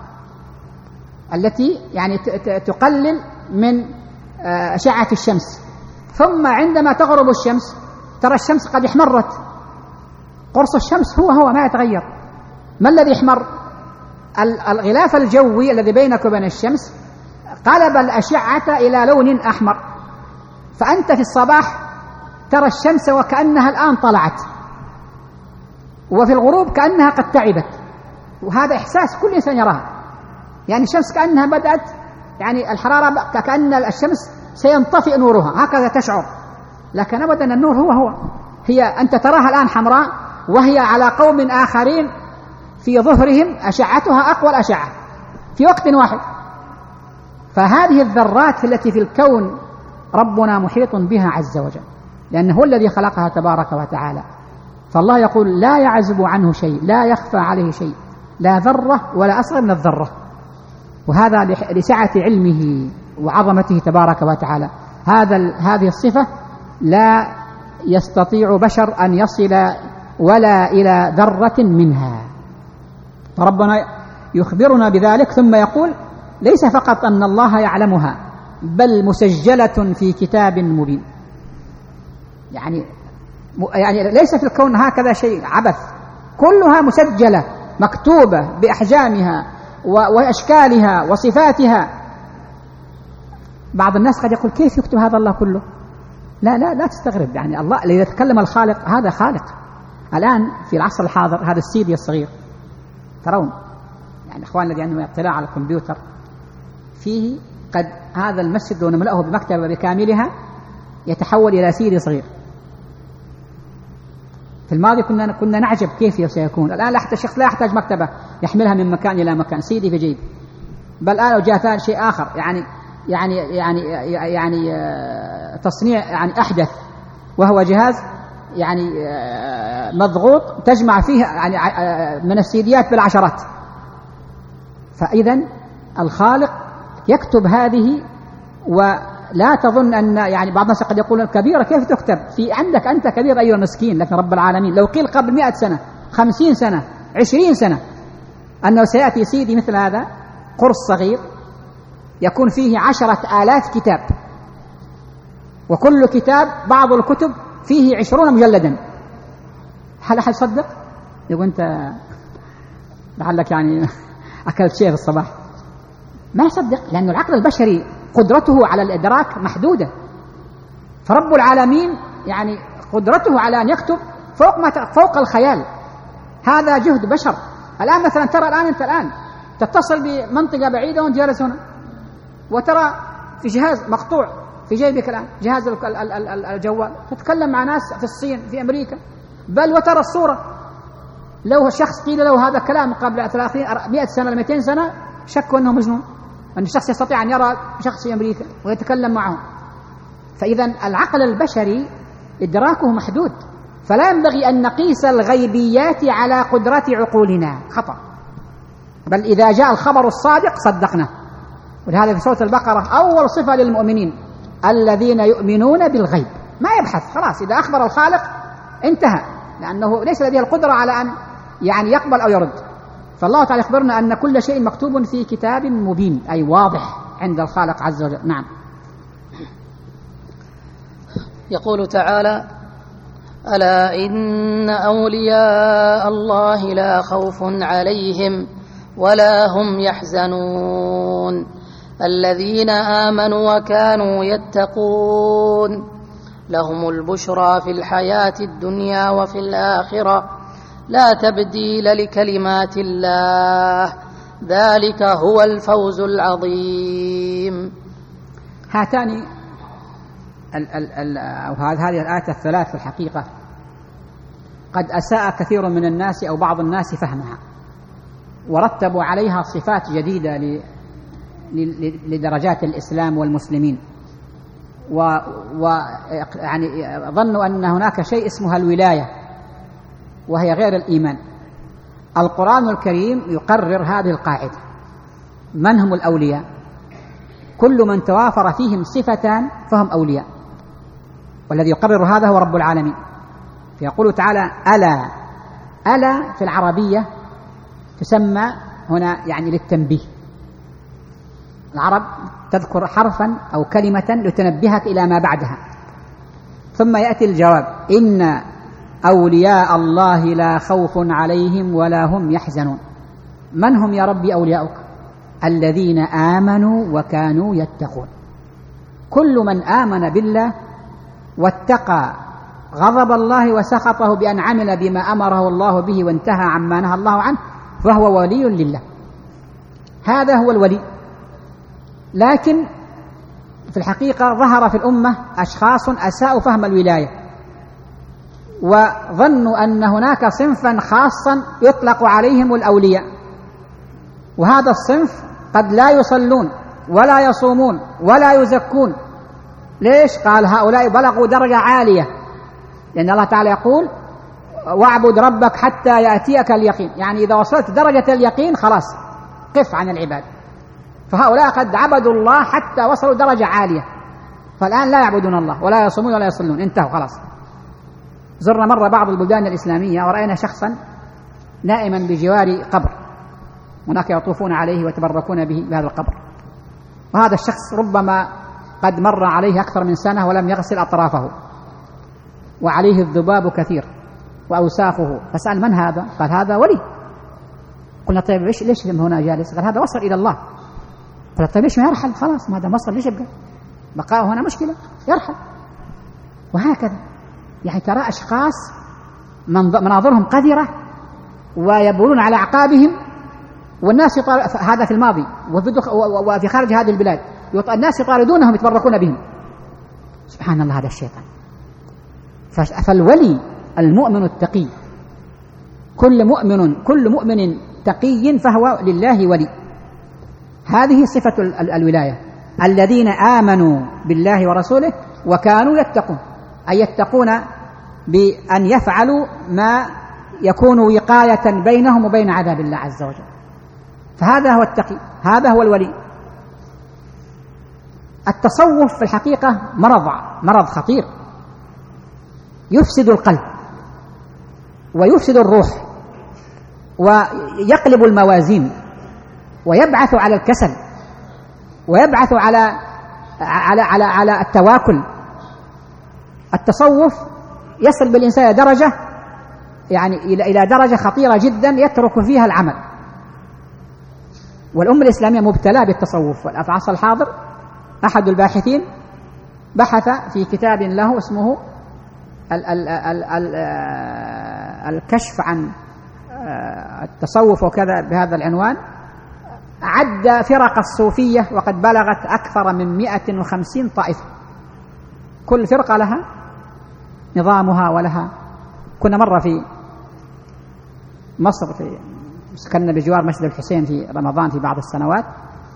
التي يعني تقلل من أشعة الشمس. ثم عندما تغرب الشمس ترى الشمس قد احمرت. قرص الشمس هو ما يتغير. ما الذي احمر؟ الغلاف الجوي الذي بينك وبين الشمس قلب الأشعة إلى لون أحمر. فأنت في الصباح ترى الشمس وكأنها الآن طلعت، وفي الغروب كأنها قد تعبت. وهذا إحساس كل إنسان يراها. يعني الشمس كأنها بدأت، يعني الحرارة كأن الشمس سينطفئ نورها، هكذا تشعر. لكن أبدا النور هو هي أنت تراها الآن حمراء، وهي على قوم آخرين في ظهرهم أشعتها أقوى الأشعة في وقت واحد. فهذه الذرات التي في الكون ربنا محيط بها عز وجل، لأنه هو الذي خلقها تبارك وتعالى. فالله يقول: لا يعزب عنه شيء، لا يخفى عليه شيء، لا ذرة ولا أصغر من الذرة. وهذا لسعة علمه وعظمته تبارك وتعالى. هذه الصفة لا يستطيع بشر أن يصل ولا إلى ذرة منها. فربنا يخبرنا بذلك، ثم يقول: ليس فقط أن الله يعلمها، بل مسجلة في كتاب مبين. يعني ليس في الكون هكذا شيء عبث، كلها مسجلة مكتوبة بأحجامها وأشكالها وصفاتها. بعض الناس قد يقول: كيف يكتب هذا الله كله؟ لا تستغرب. يعني الله إذا تكلم الخالق، هذا خالق. الآن في العصر الحاضر هذا السيدي الصغير ترون، يعني إخواننا الذين عندهم اطلاع على الكمبيوتر، فيه قد هذا المسجد لو نملأه بمكتبة بكاملها يتحول إلى سيدي صغير. في الماضي كنا نعجب كيف سيكون. الآن الشخص لا يحتاج مكتبة يحملها من مكان إلى مكان، سيدي في جيب. بل الآن لو جاء ثاني شيء آخر، يعني تصنيع يعني أحدث، وهو جهاز يعني مضغوط تجمع فيه يعني من السيديات بالعشرات. فإذا الخالق يكتب هذه. ولا تظن أن يعني بعض الناس قد يقول كبيرة كيف تكتب؟ في عندك أنت كبير أيها المسكين، لكن رب العالمين لو قيل قبل 100 سنة 50 سنة 20 سنة أنه سيأتي سيدي مثل هذا قرص صغير يكون فيه 10,000 كتاب، وكل كتاب بعض الكتب فيه 20 مجلدا، هل أحد صدق؟ يقول أنت لعلك يعني أكلت شيء في الصباح. ما يصدق، لأن العقل البشري قدرته على الإدراك محدودة، فرب العالمين يعني قدرته على أن يكتب فوق الخيال. هذا جهد بشر. الآن مثلا ترى أنت الآن تتصل بمنطقة بعيدة وأنت جالس هنا، وترى في جهاز مقطوع في جيبك الآن، جهاز الجوال، تتكلم مع ناس في الصين في أمريكا، بل وترى الصورة. لو شخص قيل له هذا كلام قبل 100 سنة 200 سنة شكوا أنه مجنون، أن الشخص يستطيع أن يرى شخص في أمريكا ويتكلم معه. فإذا العقل البشري إدراكه محدود، فلا ينبغي أن نقيس الغيبيات على قدرة عقولنا، خطأ. بل إذا جاء الخبر الصادق صدقنا. ولهذا في سورة البقرة أول صفة للمؤمنين الذين يؤمنون بالغيب، ما يبحث، خلاص إذا أخبر الخالق انتهى، لأنه ليس لديه القدرة على أن يعني يقبل أو يرد. فالله تعالى يخبرنا أن كل شيء مكتوب في كتاب مبين، أي واضح عند الخالق عز وجل. نعم. يقول تعالى: ألا إن أولياء الله لا خوف عليهم ولا هم يحزنون الذين آمنوا وكانوا يتقون لهم البشرى في الحياة الدنيا وفي الآخرة لا تبديل لكلمات الله ذلك هو الفوز العظيم. هاتان هذه الآيات الثلاث في الحقيقة قد أساء كثير من الناس أو بعض الناس فهمها، ورتبوا عليها صفات جديدة لدرجات الإسلام والمسلمين، ويعني ظنوا أن هناك شيء اسمها الولاية وهي غير الإيمان. القرآن الكريم يقرر هذه القاعدة: من هم الأولياء؟ كل من توافر فيهم صفتان فهم أولياء، والذي يقرر هذا هو رب العالمين. فيقول تعالى: ألا. ألا في العربية تسمى هنا يعني للتنبيه. العرب تذكر حرفا أو كلمة لتنبهك إلى ما بعدها، ثم يأتي الجواب: إن أولياء الله لا خوف عليهم ولا هم يحزنون. من هم يا ربي أولياؤك؟ الذين آمنوا وكانوا يتقون. كل من آمن بالله واتقى غضب الله وسخطه بأن عمل بما أمره الله به وانتهى عما نهى الله عنه فهو ولي لله. هذا هو الولي. لكن في الحقيقة ظهر في الأمة أشخاص أساءوا فهم الولاية، وظنوا أن هناك صنفا خاصا يطلق عليهم الأولياء، وهذا الصنف قد لا يصلون ولا يصومون ولا يزكون. ليش؟ قال هؤلاء بلغوا درجة عالية، لأن الله تعالى يقول: واعبد ربك حتى يأتيك اليقين، يعني إذا وصلت درجة اليقين خلاص قف عن العباد. فهؤلاء قد عبدوا الله حتى وصلوا درجة عالية، فالآن لا يعبدون الله ولا يصومون ولا يصلون، انتهوا خلاص. زرنا مرة بعض البلدان الإسلامية ورأينا شخصا نائما بجوار قبر، هناك يطوفون عليه ويتبركون به بهذا القبر، وهذا الشخص ربما قد مر عليه أكثر من سنة ولم يغسل أطرافه، وعليه الذباب كثير وأوساخه. فسأل: من هذا؟ قال: هذا ولي. قلنا: طيب ليش هنا جالس؟ قال: هذا وصل إلى الله. قلنا: طيب ليش ما يرحل؟ خلاص ما دام وصل ليش يبقى؟ بقاءه هنا مشكلة، يرحل. وهكذا يعني ترى أشخاص مناظرهم قذرة ويبولون على أعقابهم، والناس هذا في الماضي وفي خارج هذه البلاد الناس يطاردونهم يتبركون بهم. سبحان الله، هذا الشيطان. فالولي المؤمن التقي، كل مؤمن تقي فهو لله ولي. هذه صفة الولاية: الذين آمنوا بالله ورسوله وكانوا يتقون، أي يتقون بأن يفعلوا ما يكون وقاية بينهم وبين عذاب الله عز وجل. فهذا هو التقي، هذا هو الولي. التصوف في الحقيقة مرض خطير يفسد القلب ويفسد الروح ويقلب الموازين ويبعث على الكسل ويبعث على التواكل. التصوف يصل بالإنسان درجة يعني إلى درجة خطيرة جدا يترك فيها العمل. والأمة الإسلامية مبتلى بالتصوف. في العصر الحاضر أحد الباحثين بحث في كتاب له اسمه الكشف عن التصوف وكذا بهذا العنوان، عد فرق الصوفية وقد بلغت أكثر من 150 طائفة، كل فرقة لها نظامها ولها. كنا مرة في مصر سكننا بجوار مسجد الحسين في رمضان في بعض السنوات،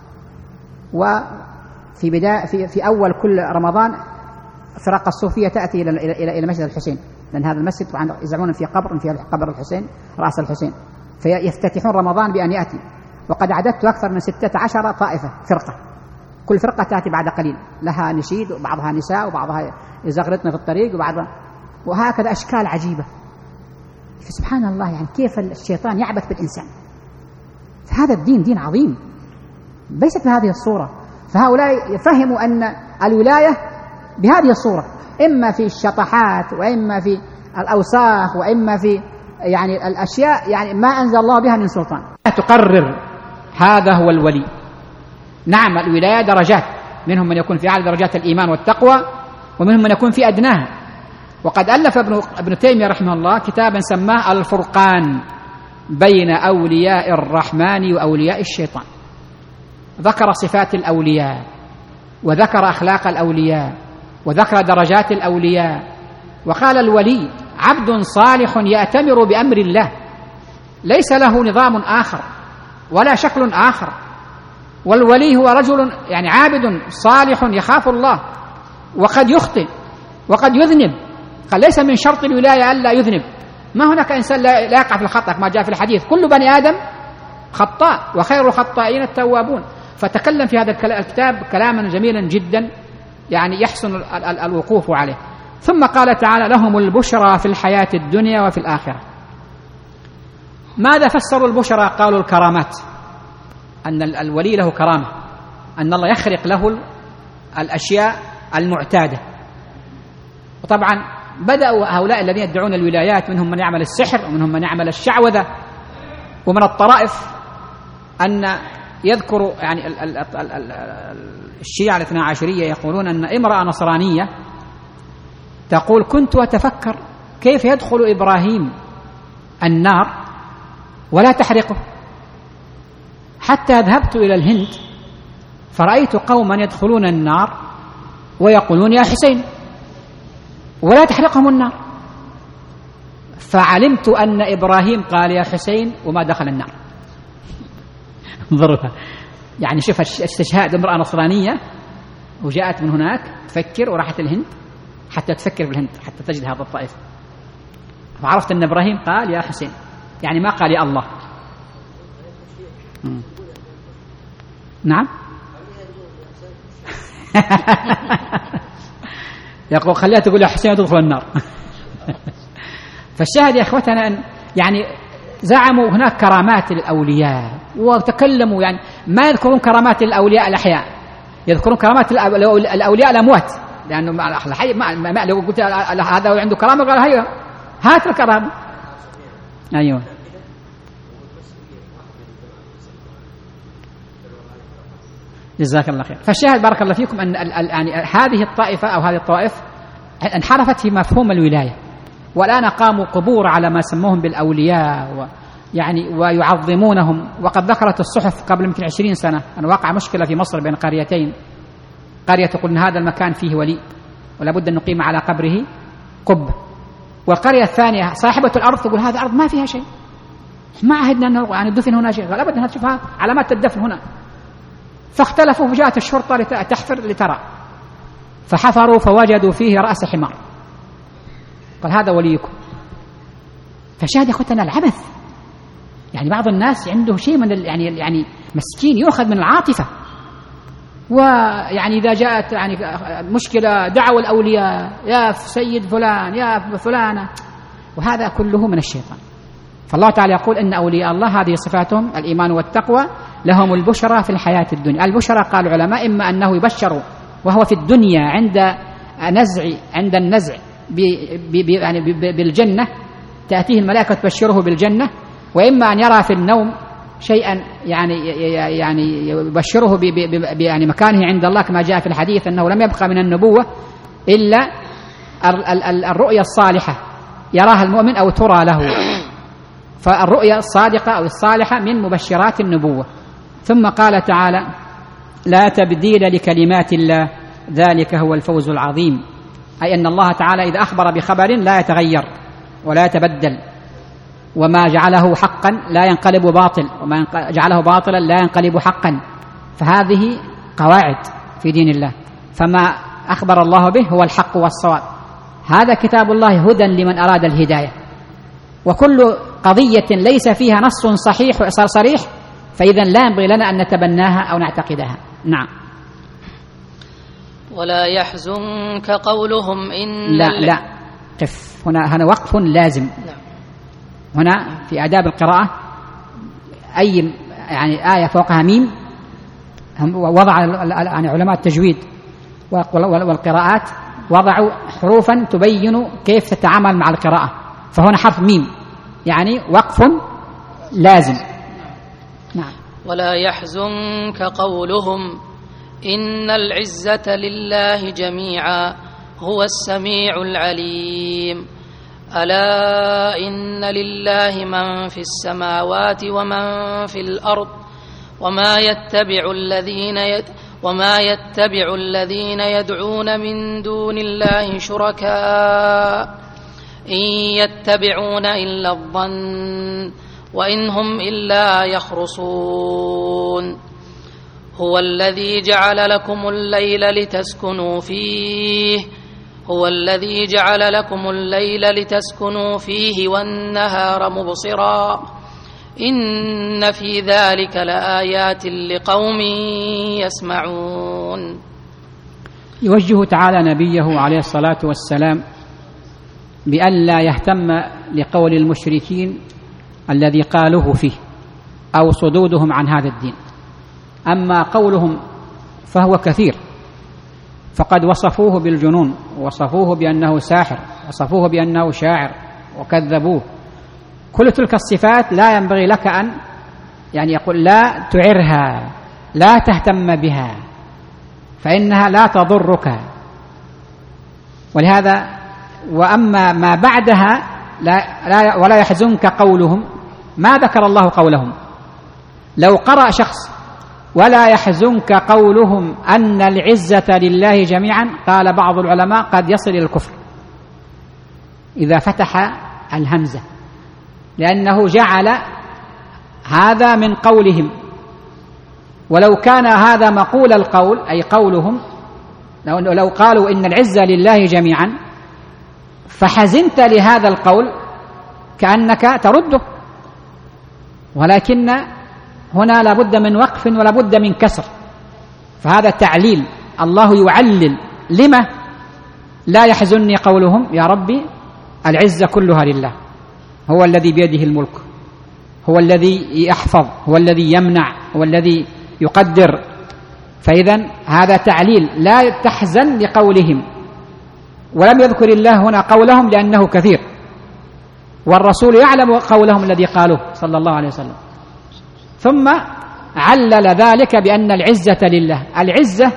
وفي بداية في أول كل رمضان فرق الصوفية تأتي إلى مسجد الحسين، لأن هذا المسجد يزعمون في قبر الحسين رأس الحسين، فيفتتحون رمضان بأن يأتي. وقد عددت أكثر من 16 طائفة فرقة، كل فرقة تأتي بعد قليل، لها نشيد وبعضها نساء وبعضها يزغرطن في الطريق وبعضها، وهكذا أشكال عجيبة. فسبحان الله، يعني كيف الشيطان يعبث بالإنسان. فهذا الدين دين عظيم، ليست بهذه الصورة. فهؤلاء فهموا أن الولاية بهذه الصورة، إما في الشطحات وإما في الأوساخ وإما في يعني الأشياء يعني ما أنزل الله بها من سلطان. تقرر هذا هو الولي. نعم الولاية درجات، منهم من يكون في أعلى درجات الإيمان والتقوى ومنهم من يكون في أدناها. وقد ألف ابن تيمية رحمه الله كتابا سماه الفرقان بين أولياء الرحمن وأولياء الشيطان، ذكر صفات الأولياء وذكر أخلاق الأولياء وذكر درجات الأولياء، وقال الولي عبد صالح يأتمر بأمر الله، ليس له نظام آخر ولا شكل آخر. والولي هو رجل يعني عابد صالح يخاف الله، وقد يخطئ وقد يذنب. قال ليس من شرط الولاية ألا يذنب، ما هناك إنسان لا يقع في الخطأ كما جاء في الحديث كل بني آدم خطاء وخير الخطائين التوابون. فتكلم في هذا الكتاب كلاما جميلا جدا يعني يحسن الوقوف عليه. ثم قال تعالى لهم البشرى في الحياة الدنيا وفي الآخرة. ماذا فسروا البشرى؟ قالوا الكرامات، أن الولي له كرامة، أن الله يخرق له الأشياء المعتادة. وطبعا بدأوا هؤلاء الذين يدعون الولايات منهم من يعمل السحر ومنهم من يعمل الشعوذة. ومن الطرائف أن يذكر يعني الشيعة الاثنا عشرية يقولون أن امرأة نصرانية تقول كنت أتفكر كيف يدخل إبراهيم النار ولا تحرقه، حتى ذهبت إلى الهند فرأيت قوما يدخلون النار ويقولون يا حسين ولا تحرقهم النار، فعلمت أن إبراهيم قال يا حسين وما دخل النار. انظروا يعني شوف استشهاد امرأة نصرانية وجاءت من هناك تفكر وراحت الهند حتى تفكر في الهند حتى تجد هذا الطائف، فعرفت أن إبراهيم قال يا حسين، يعني ما قال يا الله. نعم يقول خليها تقول يا حسين تدخل النار. فالشاهد يا اخوتنا ان يعني زعموا هناك كرامات للأولياء وتكلموا، يعني ما يذكرون كرامات الأولياء الأحياء، يذكرون كرامات الأولياء الأموات، لأنه الحي ما لو قلت هذا عنده كرامة قال هيا هات الكرامة. أيوة جزاك الله خير. فالشاهد بارك الله فيكم أن يعني هذه الطائفة أو هذه الطوائف انحرفت في مفهوم الولاية، والآن قاموا قبور على ما سموهم بالأولياء يعني ويعظمونهم. وقد ذكرت الصحف قبل يمكن 20 سنة أن وقع مشكلة في مصر بين قريتين، قرية تقول أن هذا المكان فيه ولي ولا بد أن نقيم على قبره قبة، والقرية الثانية صاحبة الأرض تقول هذا أرض ما فيها شيء، ما عهدنا أن يعني الدفن هنا شيء، قال أبدا تشوفها علامات الدفن هنا. فاختلفوا وجاءت الشرطة تحفر لترى، فحفروا فوجدوا فيه رأس حمار، قال هذا وليكم. فشاهد يا أخوتنا العبث، يعني بعض الناس عنده شيء من يعني مسكين يؤخذ من العاطفة، ويعني إذا جاءت يعني مشكلة دعوا الأولياء يا سيد فلان يا فلانة، وهذا كله من الشيطان. فالله تعالى يقول إن أولياء الله هذه صفاتهم الإيمان والتقوى لهم البشرى في الحياة الدنيا. البشرى قال العلماء إما أنه يبشر وهو في الدنيا عند النزع يعني بالجنة، تأتيه الملائكة تبشره بالجنة، وإما أن يرى في النوم شيئا يعني يبشره يعني مكانه عند الله، كما جاء في الحديث أنه لم يبقى من النبوة إلا الرؤيا الصالحة يراها المؤمن أو ترى له، فالرؤيا الصادقة أو الصالحة من مبشرات النبوة. ثم قال تعالى: لا تبديل لكلمات الله ذلك هو الفوز العظيم، أي أن الله تعالى إذا أخبر بخبر لا يتغير ولا يتبدل، وما جعله حقا لا ينقلب باطل، وما جعله باطلا لا ينقلب حقا، فهذه قواعد في دين الله. فما أخبر الله به هو الحق والصواب. هذا كتاب الله هدى لمن أراد الهداية، وكل قضية ليس فيها نص صريح فإذا لا ينبغي لنا أن نتبناها أو نعتقدها. نعم. ولا يحزنك قولهم إن لا قف هنا وقف لازم. هنا في آداب القراءة أي يعني آية فوقها ميم وضع يعني علماء التجويد والقراءات وضعوا حروفا تبين كيف تتعامل مع القراءة، فهنا حرف ميم يعني وقف لازم. نعم. ولا يحزنك قولهم إن العزة لله جميعا هو السميع العليم. ألا إن لله من في السماوات ومن في الأرض وما يتبع الذين يدعون من دون الله شركاء إن يتبعون إلا الظن وإن هم إلا يخرصون. هو الذي جعل لكم الليل لتسكنوا فيه والنهار مبصرا إن في ذلك لآيات لقوم يسمعون. يوجه تعالى نبيه عليه الصلاة والسلام بأن لا يهتم لقول المشركين الذي قالوه فيه أو صدودهم عن هذا الدين. أما قولهم فهو كثير، فقد وصفوه بالجنون، وصفوه بأنه ساحر، وصفوه بأنه شاعر، وكذبوه. كل تلك الصفات لا ينبغي لك أن يعني يقول لا تعرها، لا تهتم بها، فإنها لا تضرك. ولهذا وأما ما بعدها ولا يحزنك قولهم، ما ذكر الله قولهم. لو قرأ شخص ولا يحزنك قولهم أن العزة لله جميعا، قال بعض العلماء قد يصل إلى الكفر إذا فتح الهمزة، لأنه جعل هذا من قولهم. ولو كان هذا مقول القول أي قولهم، لو قالوا إن العزة لله جميعا فحزنت لهذا القول كأنك ترده، ولكن هنا لابد من وقف ولابد من كسر، فهذا تعليل. الله يعلل لما لا يحزنني قولهم يا ربي العزة كلها لله، هو الذي بيده الملك، هو الذي يحفظ، هو الذي يمنع، هو الذي يقدر. فإذا هذا تعليل، لا تحزن لقولهم. ولم يذكر الله هنا قولهم لأنه كثير، والرسول يعلم قولهم الذي قالوه صلى الله عليه وسلم. ثم علل ذلك بأن العزة لله. العزة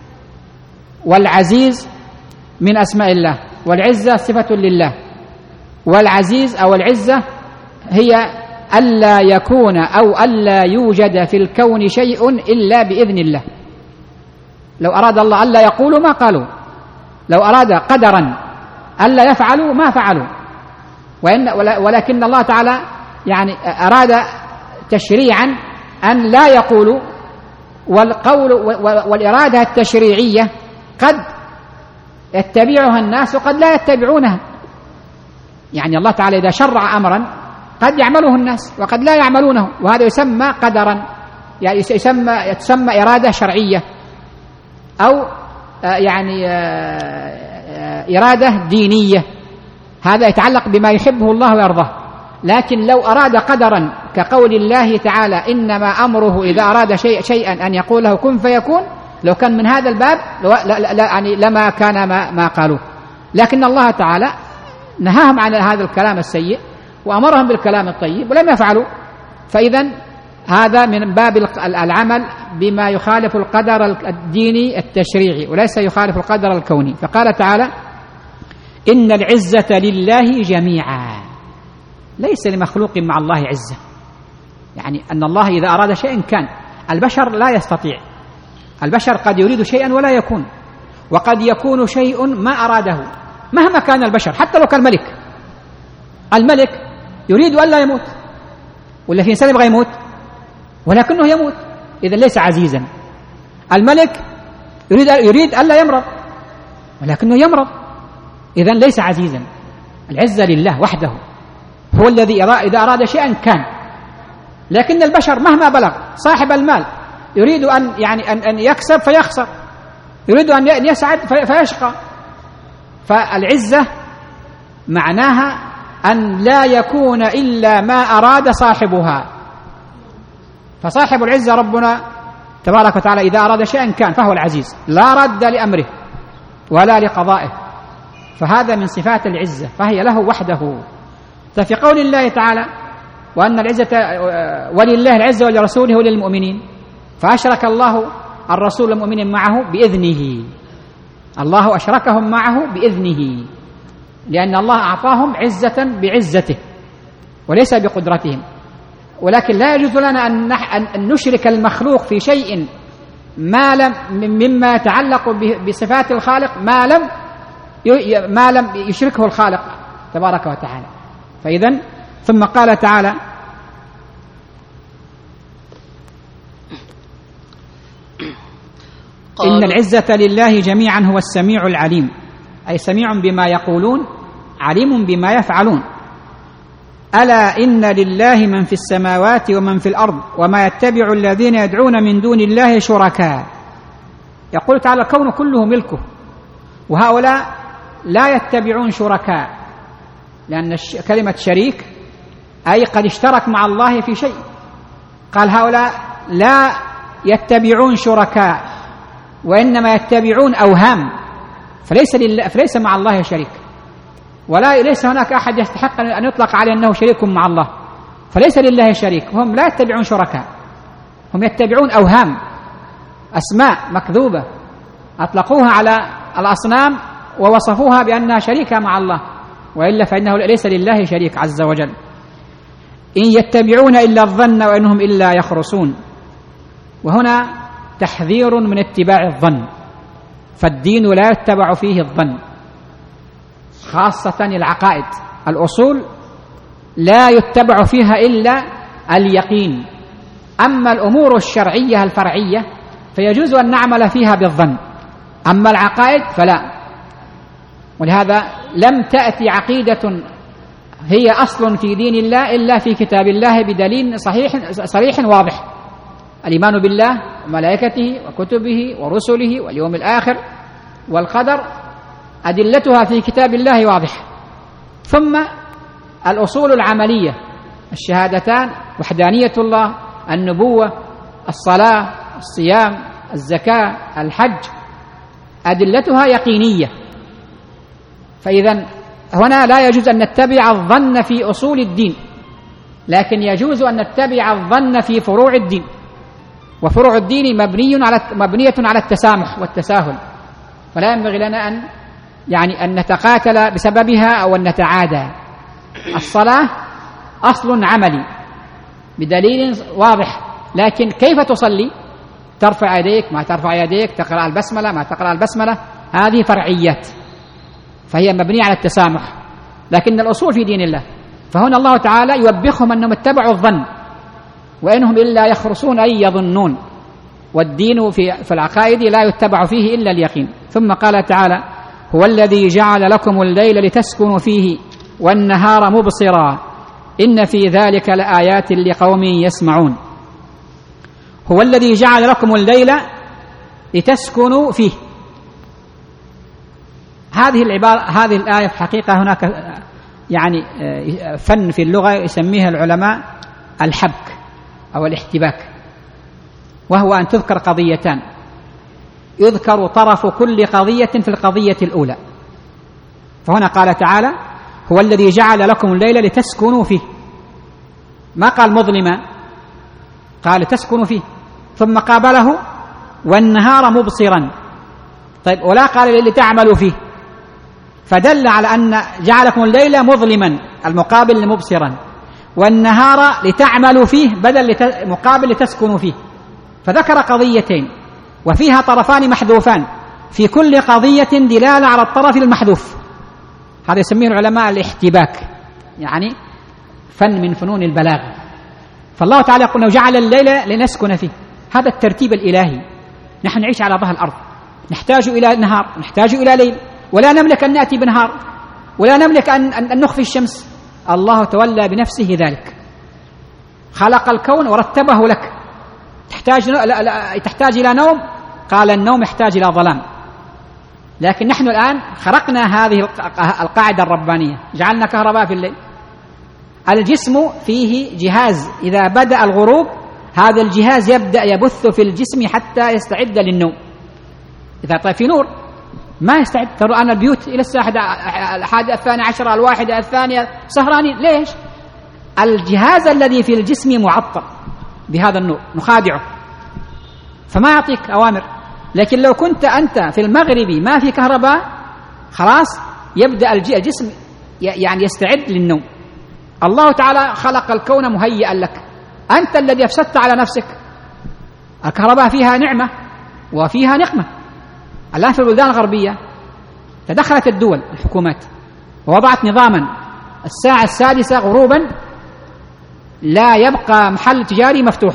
والعزيز من أسماء الله، والعزة صفة لله، والعزيز أو العزة هي ألا يكون أو ألا يوجد في الكون شيء إلا بإذن الله. لو أراد الله ألا يقولوا ما قالوا، لو أراد قدرا ألا يفعلوا ما فعلوا، ولكن الله تعالى يعني أراد تشريعا أن لا يقولوا. والقول والإرادة التشريعية قد يتبعها الناس وقد لا يتبعونها. يعني الله تعالى إذا شرع أمرا قد يعمله الناس وقد لا يعملونه، وهذا يسمى قدرا، يعني تسمى إرادة شرعية أو يعني إرادة دينية، هذا يتعلق بما يحبه الله ويرضاه. لكن لو أراد قدرا كقول الله تعالى إنما أمره إذا أراد شيئا أن يقول له كن فيكون، لو كان من هذا الباب يعني لما كان ما قالوه. لكن الله تعالى نهاهم عن هذا الكلام السيء وأمرهم بالكلام الطيب ولم يفعلوا، فإذا هذا من باب العمل بما يخالف القدر الديني التشريعي وليس يخالف القدر الكوني. فقال تعالى إن العزة لله جميعا، ليس لمخلوق مع الله عزة، يعني أن الله إذا أراد شيئا كان. البشر لا يستطيع، البشر قد يريد شيئا ولا يكون، وقد يكون شيء ما أراده مهما كان البشر. حتى لو كان الملك يريد أن لا يموت، ولا في إنسان يبغى يموت ولكنه يموت، إذا ليس عزيزا. الملك يريد أن لا يمرض ولكنه يمرض، إذا ليس عزيزا. العزة لله وحده، هو الذي إذا أراد شيئا كان. لكن البشر مهما بلغ، صاحب المال يريد أن يكسب فيخسر، يريد أن يسعد فيشقى. فالعزة معناها أن لا يكون إلا ما أراد صاحبها. فصاحب العزة ربنا تبارك وتعالى إذا أراد شيئا كان، فهو العزيز لا رد لأمره ولا لقضائه، فهذا من صفات العزة، فهي له وحده. ففي قول الله تعالى وأن العزة ولله العزة ولرسوله وللمؤمنين، فأشرك الله الرسول المؤمنين معه بإذنه، الله أشركهم معه بإذنه، لأن الله أعطاهم عزة بعزته وليس بقدرتهم. ولكن لا يجوز لنا أن نشرك المخلوق في شيء مما يتعلق بصفات الخالق ما لم يشركه الخالق تبارك وتعالى. فإذن ثم قال تعالى إن العزة لله جميعا هو السميع العليم، أي سميع بما يقولون عليم بما يفعلون. ألا إن لله من في السماوات ومن في الأرض وما يتبع الذين يدعون من دون الله شركاء. يقول تعالى الكون كله ملكه، وهؤلاء لا يتبعون شركاء، لأن كلمة شريك أي قد اشترك مع الله في شيء. قال هؤلاء لا يتبعون شركاء وإنما يتبعون أوهام، فليس مع الله شريك، ليس هناك أحد يستحق أن يطلق عليه أنه شريك مع الله، فليس لله شريك. هم لا يتبعون شركاء، هم يتبعون أوهام، أسماء مكذوبة أطلقوها على الأصنام ووصفوها بأنها شريكة مع الله، وإلا فإنه ليس لله شريك عز وجل. إن يتبعون إلا الظن وإنهم إلا يخرصون. وهنا تحذير من اتباع الظن، فالدين لا يتبع فيه الظن، خاصة العقائد، الأصول لا يتبع فيها إلا اليقين. أما الأمور الشرعية الفرعية فيجوز أن نعمل فيها بالظن، أما العقائد فلا. ولهذا لم تأتي عقيدة هي أصل في دين الله إلا في كتاب الله بدليل صريح واضح. الإيمان بالله وملائكته وكتبه ورسله واليوم الآخر والقدر أدلتها في كتاب الله واضحة. ثم الأصول العملية، الشهادتان، وحدانية الله، النبوة، الصلاة، الصيام، الزكاة، الحج، أدلتها يقينية. فإذا هنا لا يجوز أن نتبع الظن في أصول الدين، لكن يجوز أن نتبع الظن في فروع الدين، وفروع الدين مبنية على التسامح والتساهل، فلا ينبغي لنا أن نتقاتل بسببها أو أن نتعادى. الصلاة أصل عملي بدليل واضح، لكن كيف تصلي؟ ترفع يديك ما ترفع يديك، تقرأ البسملة ما تقرأ البسملة، هذه فرعيات، فهي مبنية على التسامح. لكن الأصول في دين الله، فهنا الله تعالى يوبخهم أنهم اتبعوا الظن وإنهم إلا يخرصون أي يظنون، والدين في العقائد لا يتبع فيه إلا اليقين. ثم قال تعالى هو الذي جعل لكم الليل لتسكنوا فيه والنهار مبصرا إن في ذلك لآيات لقوم يسمعون. هو الذي جعل لكم الليل لتسكنوا فيه. هذه الآية في حقيقة هناك يعني فن في اللغة يسميها العلماء الحبك أو الاحتباك، وهو أن تذكر قضيتان، يذكر طرف كل قضية في القضية الأولى. فهنا قال تعالى: هو الذي جعل لكم الليل لتسكنوا فيه، ما قال مظلما، قال لتسكنوا فيه، ثم قابله والنهار مبصرا. طيب، ولا قال لتعملوا فيه، فدل على أن جعلكم الليل مظلما المقابل مبصرا، والنهار لتعملوا فيه بدل مقابل لتسكنوا فيه. فذكر قضيتين وفيها طرفان محذوفان، في كل قضية دلالة على الطرف المحذوف. هذا يسميه العلماء الاحتباك، يعني فن من فنون البلاغة. فالله تعالى يقول: جعل الليل لنسكن فيه. هذا الترتيب الإلهي. نحن نعيش على ظهر الأرض، نحتاج إلى نهار، نحتاج إلى ليل، ولا نملك أن نأتي بنهار، ولا نملك أن نخفي الشمس. الله تولى بنفسه ذلك، خلق الكون ورتبه لك. تحتاج إلى نوم، قال النوم يحتاج إلى ظلام. لكن نحن الآن خرقنا هذه القاعدة الربانية، جعلنا كهرباء في الليل. الجسم فيه جهاز، إذا بدأ الغروب هذا الجهاز يبدأ يبث في الجسم حتى يستعد للنوم. إذا طيب في نور ما يستعد. ترى أن البيوت إلى الساعة 11 الواحدة الثانية سهرانين. ليش؟ الجهاز الذي في الجسم معطل بهذا النور، نخادعه فما يعطيك أوامر. لكن لو كنت أنت في المغرب ما في كهرباء، خلاص يبدأ الجسم يعني يستعد للنوم. الله تعالى خلق الكون مهيئا لك، أنت الذي أفسدت على نفسك. الكهرباء فيها نعمة وفيها نقمة. الآن في البلدان الغربية تدخلت الدول الحكومات ووضعت نظاما: الساعة 6 غروبا لا يبقى محل تجاري مفتوح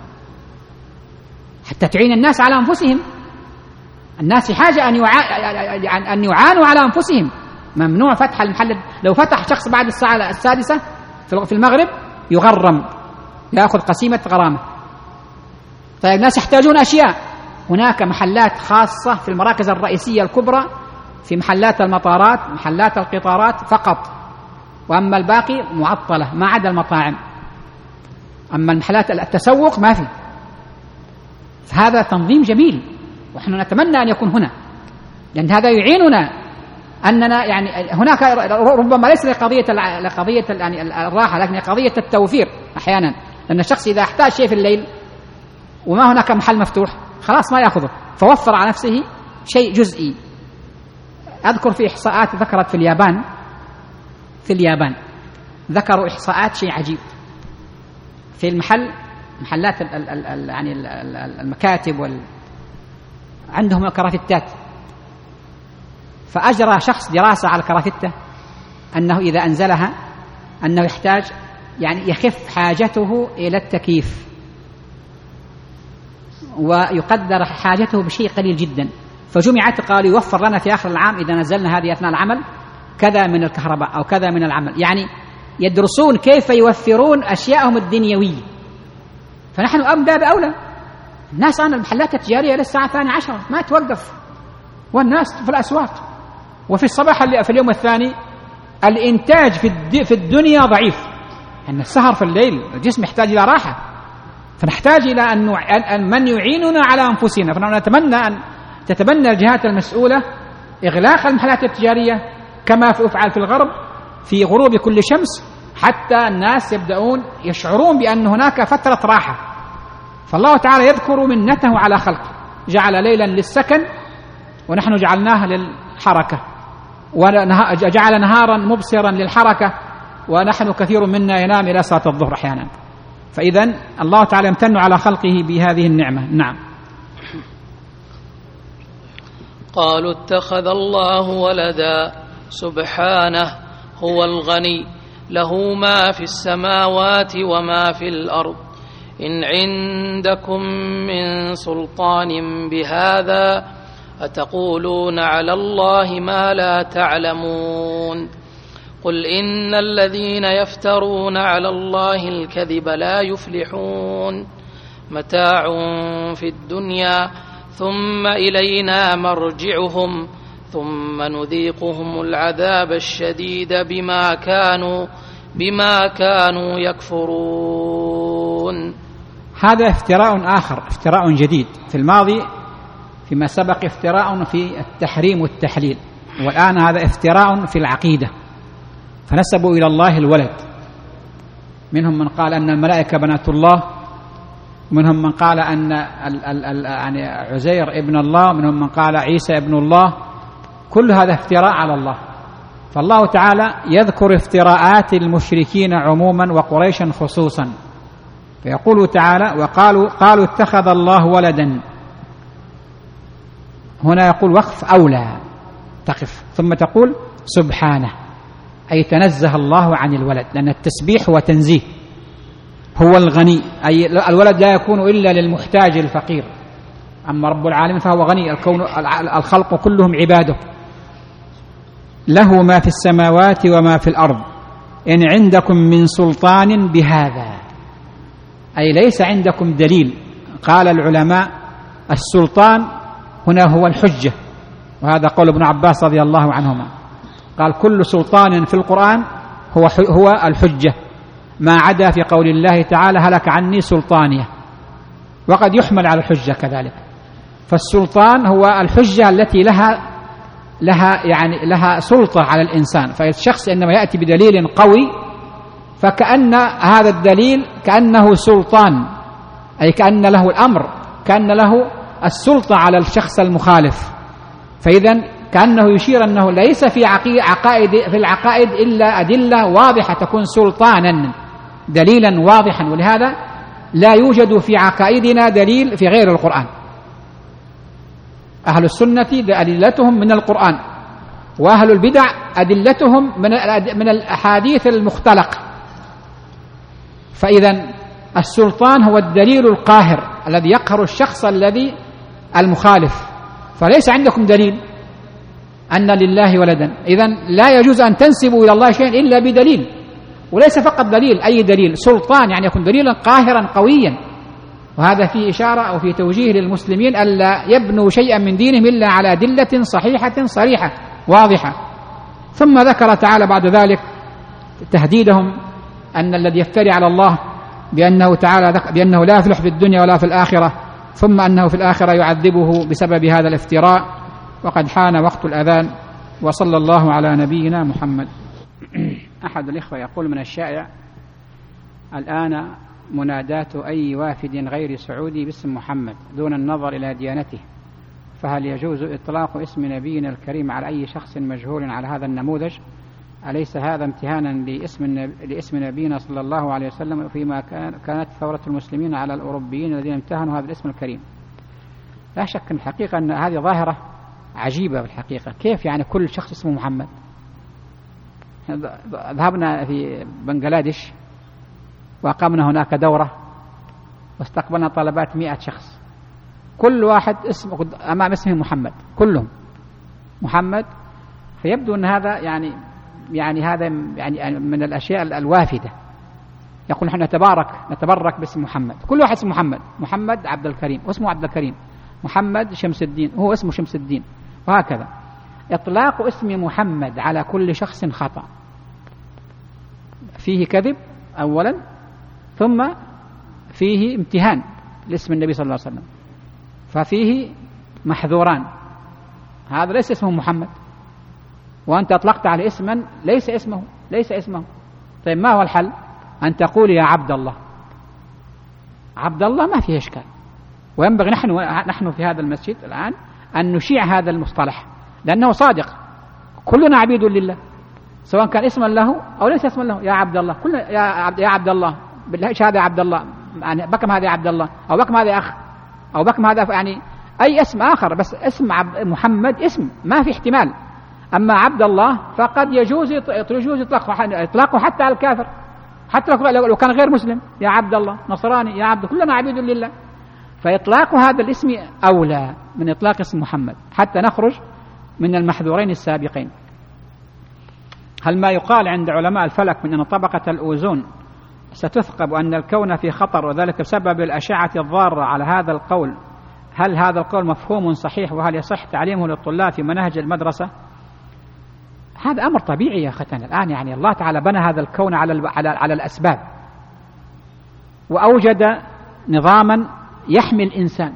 حتى تعين الناس على أنفسهم. الناس في حاجة أن يعانوا على أنفسهم. ممنوع فتح المحل. لو فتح شخص بعد الساعة 6 في المغرب يغرم، يأخذ قسيمة غرامة. طيب، الناس يحتاجون أشياء، هناك محلات خاصة في المراكز الرئيسية الكبرى، في محلات المطارات، محلات القطارات فقط، وأما الباقي معطلة ما عدا المطاعم. أما المحلات التسوق ما في. فهذا تنظيم جميل، ونحن نتمنى أن يكون هنا، لأن هذا يعيننا أننا يعني هناك ربما ليس لقضية يعني الراحة، لكن قضية التوفير أحيانا. لأن الشخص إذا احتاج شيء في الليل وما هناك محل مفتوح خلاص ما يأخذه، فوفر على نفسه شيء جزئي. أذكر في إحصاءات ذكرت في اليابان ذكروا إحصاءات شيء عجيب. في محلات يعني المكاتب عندهم الكرافتات، فأجرى شخص دراسة على الكرافتة أنه إذا أنزلها أنه يحتاج يعني يخف حاجته إلى التكييف، ويقدر حاجته بشيء قليل جدا. فجمعت قالوا يوفر لنا في آخر العام إذا نزلنا هذه أثناء العمل كذا من الكهرباء أو كذا من العمل. يعني يدرسون كيف يوفرون أشياءهم الدنيوية. فنحن أبدأ بأولى. الناس الآن المحلات التجارية للساعة 12 ما توقف، والناس في الأسواق. وفي الصباح في اليوم الثاني الإنتاج في الدنيا ضعيف، أن السهر في الليل الجسم يحتاج إلى راحة، فنحتاج إلى أن من يعيننا على أنفسنا. فنحن نتمنى أن تتبنى الجهات المسؤولة إغلاق المحلات التجارية كما يفعل في الغرب في غروب كل شمس، حتى الناس يبدأون يشعرون بأن هناك فترة راحة. فالله تعالى يذكر منته على خلقه، جعل ليلا للسكن ونحن جعلناه للحركة، وجعل نهارا مبصرا للحركة، ونحن كثير منا ينام إلى صلاة الظهر أحيانا. فإذن الله تعالى يمتن على خلقه بهذه النعمة. نعم. قالوا اتخذ الله ولدا سبحانه هو الغني له ما في السماوات وما في الأرض إن عندكم من سلطان بهذا أتقولون على الله ما لا تعلمون قل إن الذين يفترون على الله الكذب لا يفلحون متاع في الدنيا ثم إلينا مرجعهم ثم نذيقهم العذاب الشديد بما كانوا يكفرون. هذا افتراء آخر، افتراء جديد. في الماضي فيما سبق افتراء في التحريم والتحليل، والآن هذا افتراء في العقيدة، فنسبوا إلى الله الولد. منهم من قال أن الملائكة بنات الله، ومنهم من قال أن يعني عزير ابن الله، ومنهم من قال عيسى ابن الله. كل هذا افتراء على الله. فالله تعالى يذكر افتراءات المشركين عموما وقريشا خصوصا، فيقول تعالى: قالوا اتخذ الله ولدا. هنا يقول وقف أولى، تقف ثم تقول سبحانه، أي تنزه الله عن الولد، لأن التسبيح هو تنزيه. هو الغني، أي الولد لا يكون إلا للمحتاج الفقير، أما رب العالمين فهو غني، الخلق كلهم عباده. له ما في السماوات وما في الأرض إن عندكم من سلطان بهذا، أي ليس عندكم دليل. قال العلماء السلطان هنا هو الحجة، وهذا قول ابن عباس رضي الله عنهما، قال كل سلطان في القرآن هو الحجة، ما عدا في قول الله تعالى هلك عني سلطانية، وقد يحمل على الحجة كذلك. فالسلطان هو الحجة التي لها سلطة على الإنسان. فالشخص إنما يأتي بدليل قوي فكأن هذا الدليل كأنه سلطان، أي كأن له الأمر، كأن له السلطة على الشخص المخالف. فإذن كأنه يشير أنه ليس في العقائد إلا أدلة واضحة تكون سلطانا، دليلا واضحا، ولهذا لا يوجد في عقائدنا دليل في غير القرآن. أهل السنة أدلتهم من القرآن، وأهل البدع أدلتهم من الأحاديث المختلقة. فإذا السلطان هو الدليل القاهر الذي يقهر الشخص الذي المخالف. فليس عندكم دليل أن لله ولدا، إذن لا يجوز أن تنسبوا إلى الله شيئا إلا بدليل، وليس فقط دليل، أي دليل، سلطان، يعني يكون دليلا قاهرا قويا. وهذا فيه إشارة أو فيه توجيه للمسلمين ألا يبنوا شيئا من دينهم إلا على أدلة صحيحة صريحة واضحة. ثم ذكر تعالى بعد ذلك تهديدهم أن الذي يفتري على الله بأنه لا يفلح في الدنيا ولا في الآخرة، ثم أنه في الآخرة يعذبه بسبب هذا الافتراء. وقد حان وقت الأذان، وصلى الله على نبينا محمد. أحد الإخوة يقول: من الشائع الآن منادات أي وافد غير سعودي باسم محمد دون النظر إلى ديانته، فهل يجوز إطلاق اسم نبينا الكريم على أي شخص مجهول على هذا النموذج؟ أليس هذا امتهانا لاسم نبينا صلى الله عليه وسلم فيما كانت ثورة المسلمين على الأوروبيين الذين امتهنوا هذا الاسم الكريم؟ لا شك أن الحقيقة أن هذه ظاهرة عجيبة بالحقيقة. كيف يعني كل شخص اسمه محمد؟ ذهبنا في بنغلاديش وأقمنا هناك دورة واستقبلنا طلبات 100 شخص، كل واحد أمام اسمه محمد، كلهم محمد. فيبدو أن هذا يعني هذا يعني من الأشياء الوافدة. يقول نحن نتبرك باسم محمد، كل واحد اسمه محمد عبد الكريم، واسمه عبد الكريم، محمد شمس الدين هو اسمه شمس الدين، وهكذا. إطلاق اسم محمد على كل شخص خطأ، فيه كذب أولا، ثم فيه امتهان لاسم النبي صلى الله عليه وسلم، ففيه محذوران. هذا ليس اسمه محمد، وأنت أطلقت على اسما ليس اسمه. طيب ما هو الحل؟ أن تقول يا عبد الله. عبد الله ما فيه إشكال، وينبغي نحن في هذا المسجد الآن أن نشيع هذا المصطلح، لأنه صادق. كلنا عبيد لله، سواء كان اسما له أو ليس اسما له. يا عبد الله، كلنا يا عبد الله، بالشهادة يا عبد الله، يعني بكم هذا يا عبد الله، أو بكم هذا يا أخ، أو بكم هذا، يعني أي اسم آخر، بس اسم محمد اسم ما في احتمال. أما عبد الله فقد يجوز إطلاقه حتى على الكافر، حتى لو كان غير مسلم، يا عبد الله، نصراني، يا عبد، كلنا عبيد لله. فإطلاق هذا الاسم أولى من إطلاق اسم محمد، حتى نخرج من المحذورين السابقين. هل ما يقال عند علماء الفلك من أن طبقة الأوزون ستثقب وأن الكون في خطر وذلك بسبب الأشعة الضارة، على هذا القول هل هذا القول مفهوم صحيح، وهل يصح تعليمه للطلاب في مناهج المدرسة؟ هذا أمر طبيعي يا أختنا. الآن يعني الله تعالى بنى هذا الكون على الأسباب، وأوجد نظاما يحمي الإنسان.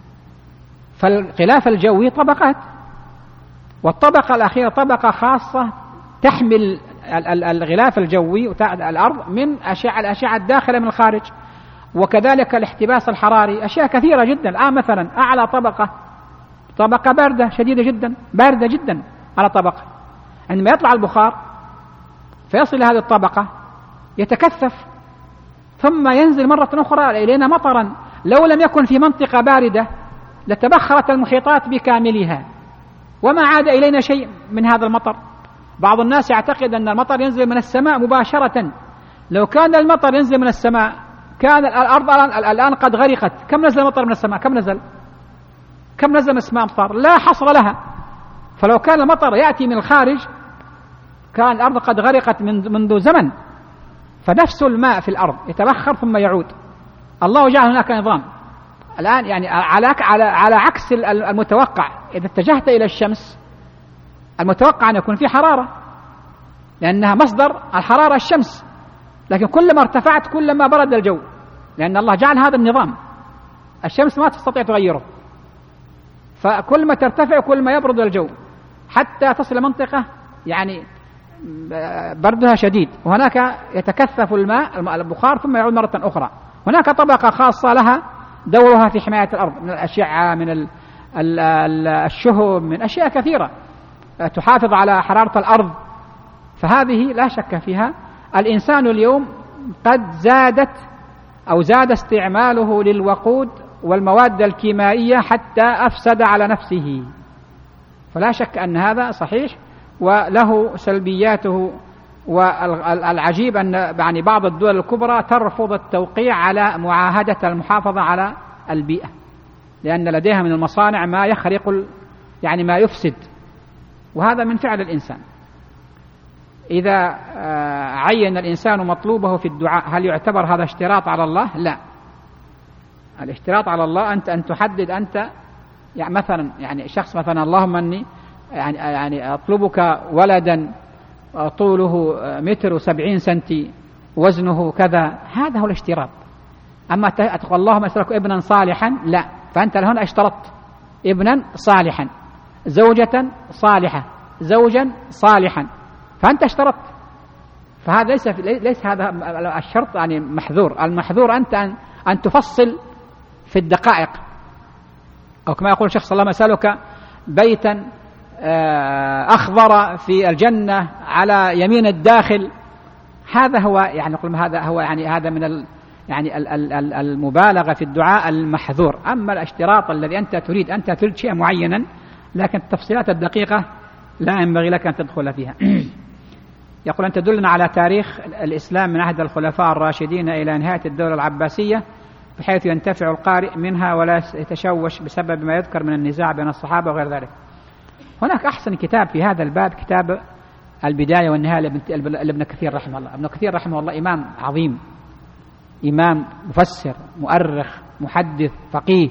فالغلاف الجوي طبقات، والطبقة الأخيرة طبقة خاصة تحمل الغلاف الجوي الأرض من الأشعة الداخلة من الخارج، وكذلك الاحتباس الحراري، أشياء كثيرة جدا. الآن مثلا أعلى طبقة باردة شديدة جدا، باردة جدا على طبقة، عندما يطلع البخار فيصل هذه الطبقة يتكثف ثم ينزل مرة أخرى إلينا مطرا. لو لم يكن في منطقة باردة لتبخرت المحيطات بكاملها وما عاد إلينا شيء من هذا المطر. بعض الناس يعتقد أن المطر ينزل من السماء مباشرة. لو كان المطر ينزل من السماء كان الأرض الآن قد غرقت. كم نزل المطر من السماء؟ كم نزل من السماء أمطار لا حصر لها. فلو كان المطر يأتي من الخارج كان الأرض قد غرقت منذ زمن. فنفس الماء في الأرض يتبخر ثم يعود. الله جعل هناك نظام الآن يعني على عكس المتوقع. إذا اتجهت إلى الشمس المتوقع أن يكون في حرارة، لأنها مصدر الحرارة الشمس، لكن كلما ارتفعت كلما برد الجو، لأن الله جعل هذا النظام. الشمس ما تستطيع تغيره، فكل ما ترتفع كل ما يبرد الجو حتى تصل منطقة يعني بردها شديد، وهناك يتكثف الماء البخار ثم يعود مرة أخرى. هناك طبقة خاصة لها دورها في حماية الأرض من الأشعة، من الشهب، من أشياء كثيرة تحافظ على حرارة الأرض. فهذه لا شك فيها. الإنسان اليوم قد زاد استعماله للوقود والمواد الكيميائية حتى أفسد على نفسه، فلا شك أن هذا صحيح وله سلبياته. والعجيب أن يعني بعض الدول الكبرى ترفض التوقيع على معاهدة المحافظة على البيئة، لأن لديها من المصانع ما يخرق يعني ما يفسد، وهذا من فعل الإنسان. إذا عين الإنسان مطلوبه في الدعاء هل يعتبر هذا اشتراط على الله؟ لا. الاشتراط على الله أن تحدد أنت يعني مثلا يعني شخص مثلا اللهم أني يعني أطلبك ولدا طوله 1.70 سنتي وزنه كذا، هذا هو الاشتراط. أما تقول اللهم أسألك ابنا صالحا، لا، فأنت هنا اشترطت ابنا صالحا، زوجة صالحة، زوجا صالحا، فأنت اشترطت. فهذا ليس هذا الشرط يعني محذور. المحذور أنت أن تفصل في الدقائق، أو كما يقول الشيخ اللهم أسألك بيتا أخضر في الجنة على يمين الداخل. هذا هو يعني نقول هذا من يعني المبالغة في الدعاء المحذور. أما الاشتراط الذي أنت تريد شيئا معينا، لكن التفصيلات الدقيقة لا ينبغي لك أن تدخل فيها. يقول أن تدلنا على تاريخ الإسلام من عهد الخلفاء الراشدين إلى نهاية الدولة العباسية، بحيث ينتفع القارئ منها ولا يتشوش بسبب ما يذكر من النزاع بين الصحابة وغير ذلك. هناك أحسن كتاب في هذا الباب كتاب البداية والنهاية لابن كثير رحمه الله. ابن كثير رحمه الله إمام عظيم، إمام مفسر مؤرخ محدث فقيه.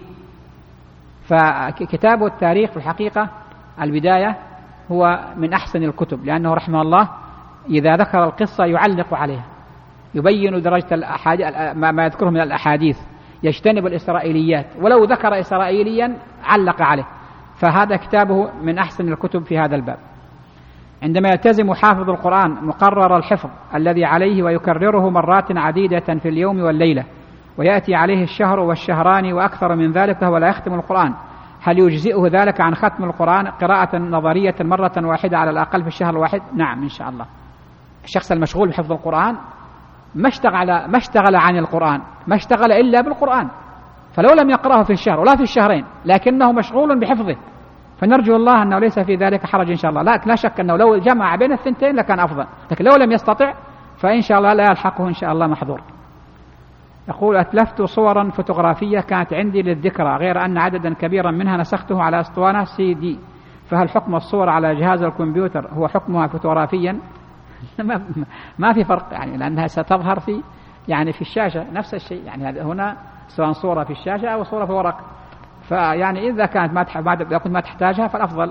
فكتابه التاريخ في الحقيقة البداية هو من أحسن الكتب، لأنه رحمه الله إذا ذكر القصة يعلق عليها، يبين درجة ما يذكره من الأحاديث، يجتنب الإسرائيليات، ولو ذكر إسرائيليا علق عليه. فهذا كتابه من أحسن الكتب في هذا الباب. عندما يلتزم حافظ القرآن مقرر الحفظ الذي عليه ويكرره مرات عديدة في اليوم والليلة، ويأتي عليه الشهر والشهران وأكثر من ذلك ولا يختم القرآن، هل يجزئه ذلك عن ختم القرآن قراءة نظرية مرة واحدة على الأقل في الشهر الواحد؟ نعم إن شاء الله. الشخص المشغول بحفظ القرآن ما اشتغل عن القرآن، ما اشتغل إلا بالقرآن، فلو لم يقرأه في الشهر ولا في الشهرين لكنه مشغول بحفظه، فنرجو الله أنه ليس في ذلك حرج إن شاء الله. لا شك أنه لو جمع بين الثنتين لكان أفضل، لكن لو لم يستطع فإن شاء الله لا يلحقه إن شاء الله محظور. يقول أتلفت صورا فوتوغرافية كانت عندي للذكرى، غير أن عددا كبيرا منها نسخته على أسطوانة CD، فهل حكم الصور على جهاز الكمبيوتر هو حكمها فوتوغرافيا؟ ما في فرق يعني، لأنها ستظهر في يعني في الشاشة نفس الشيء يعني. هنا سواء صورة في الشاشة أو صورة في ورق، فيعني إذا كانت ما تحتاجها فالأفضل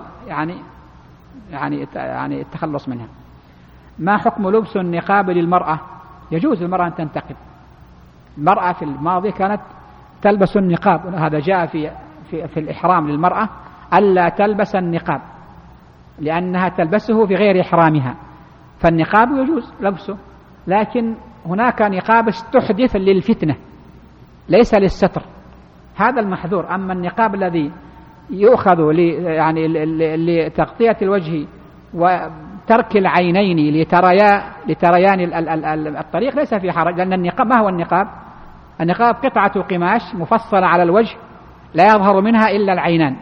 يعني التخلص منها. ما حكم لبس النقاب للمرأة؟ يجوز للمرأة أن تنتقب. المرأة في الماضي كانت تلبس النقاب، هذا جاء في الإحرام للمرأة ألا تلبس النقاب لأنها تلبسه في غير إحرامها، فالنقاب يجوز لبسه، لكن هناك نقاب استحدث للفتنة ليس للستر، هذا المحذور. أما النقاب الذي يؤخذ يعني لتغطية الوجه وترك العينين لتريان الطريق ليس في حرج، لأن النقاب ما هو النقاب؟ النقاب قطعة قماش مفصلة على الوجه لا يظهر منها إلا العينان.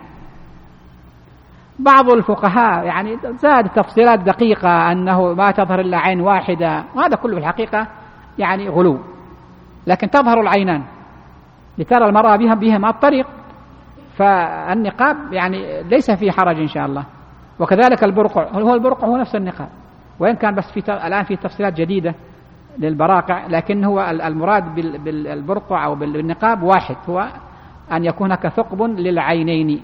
بعض الفقهاء يعني زاد تفصيلات دقيقة أنه ما تظهر إلا عين واحدة، وهذا كله في الحقيقة يعني غلو، لكن تظهر العينان لترى المرأة بهما الطريق، فالنقاب يعني ليس فيه حرج إن شاء الله. وكذلك البرقع، البرقع هو نفس النقاب، وإن كان بس الآن في تفصيلات جديدة للبراقع، لكن هو المراد بالبرقع أو بالنقاب واحد، هو أن يكون هناك ثقب للعينين.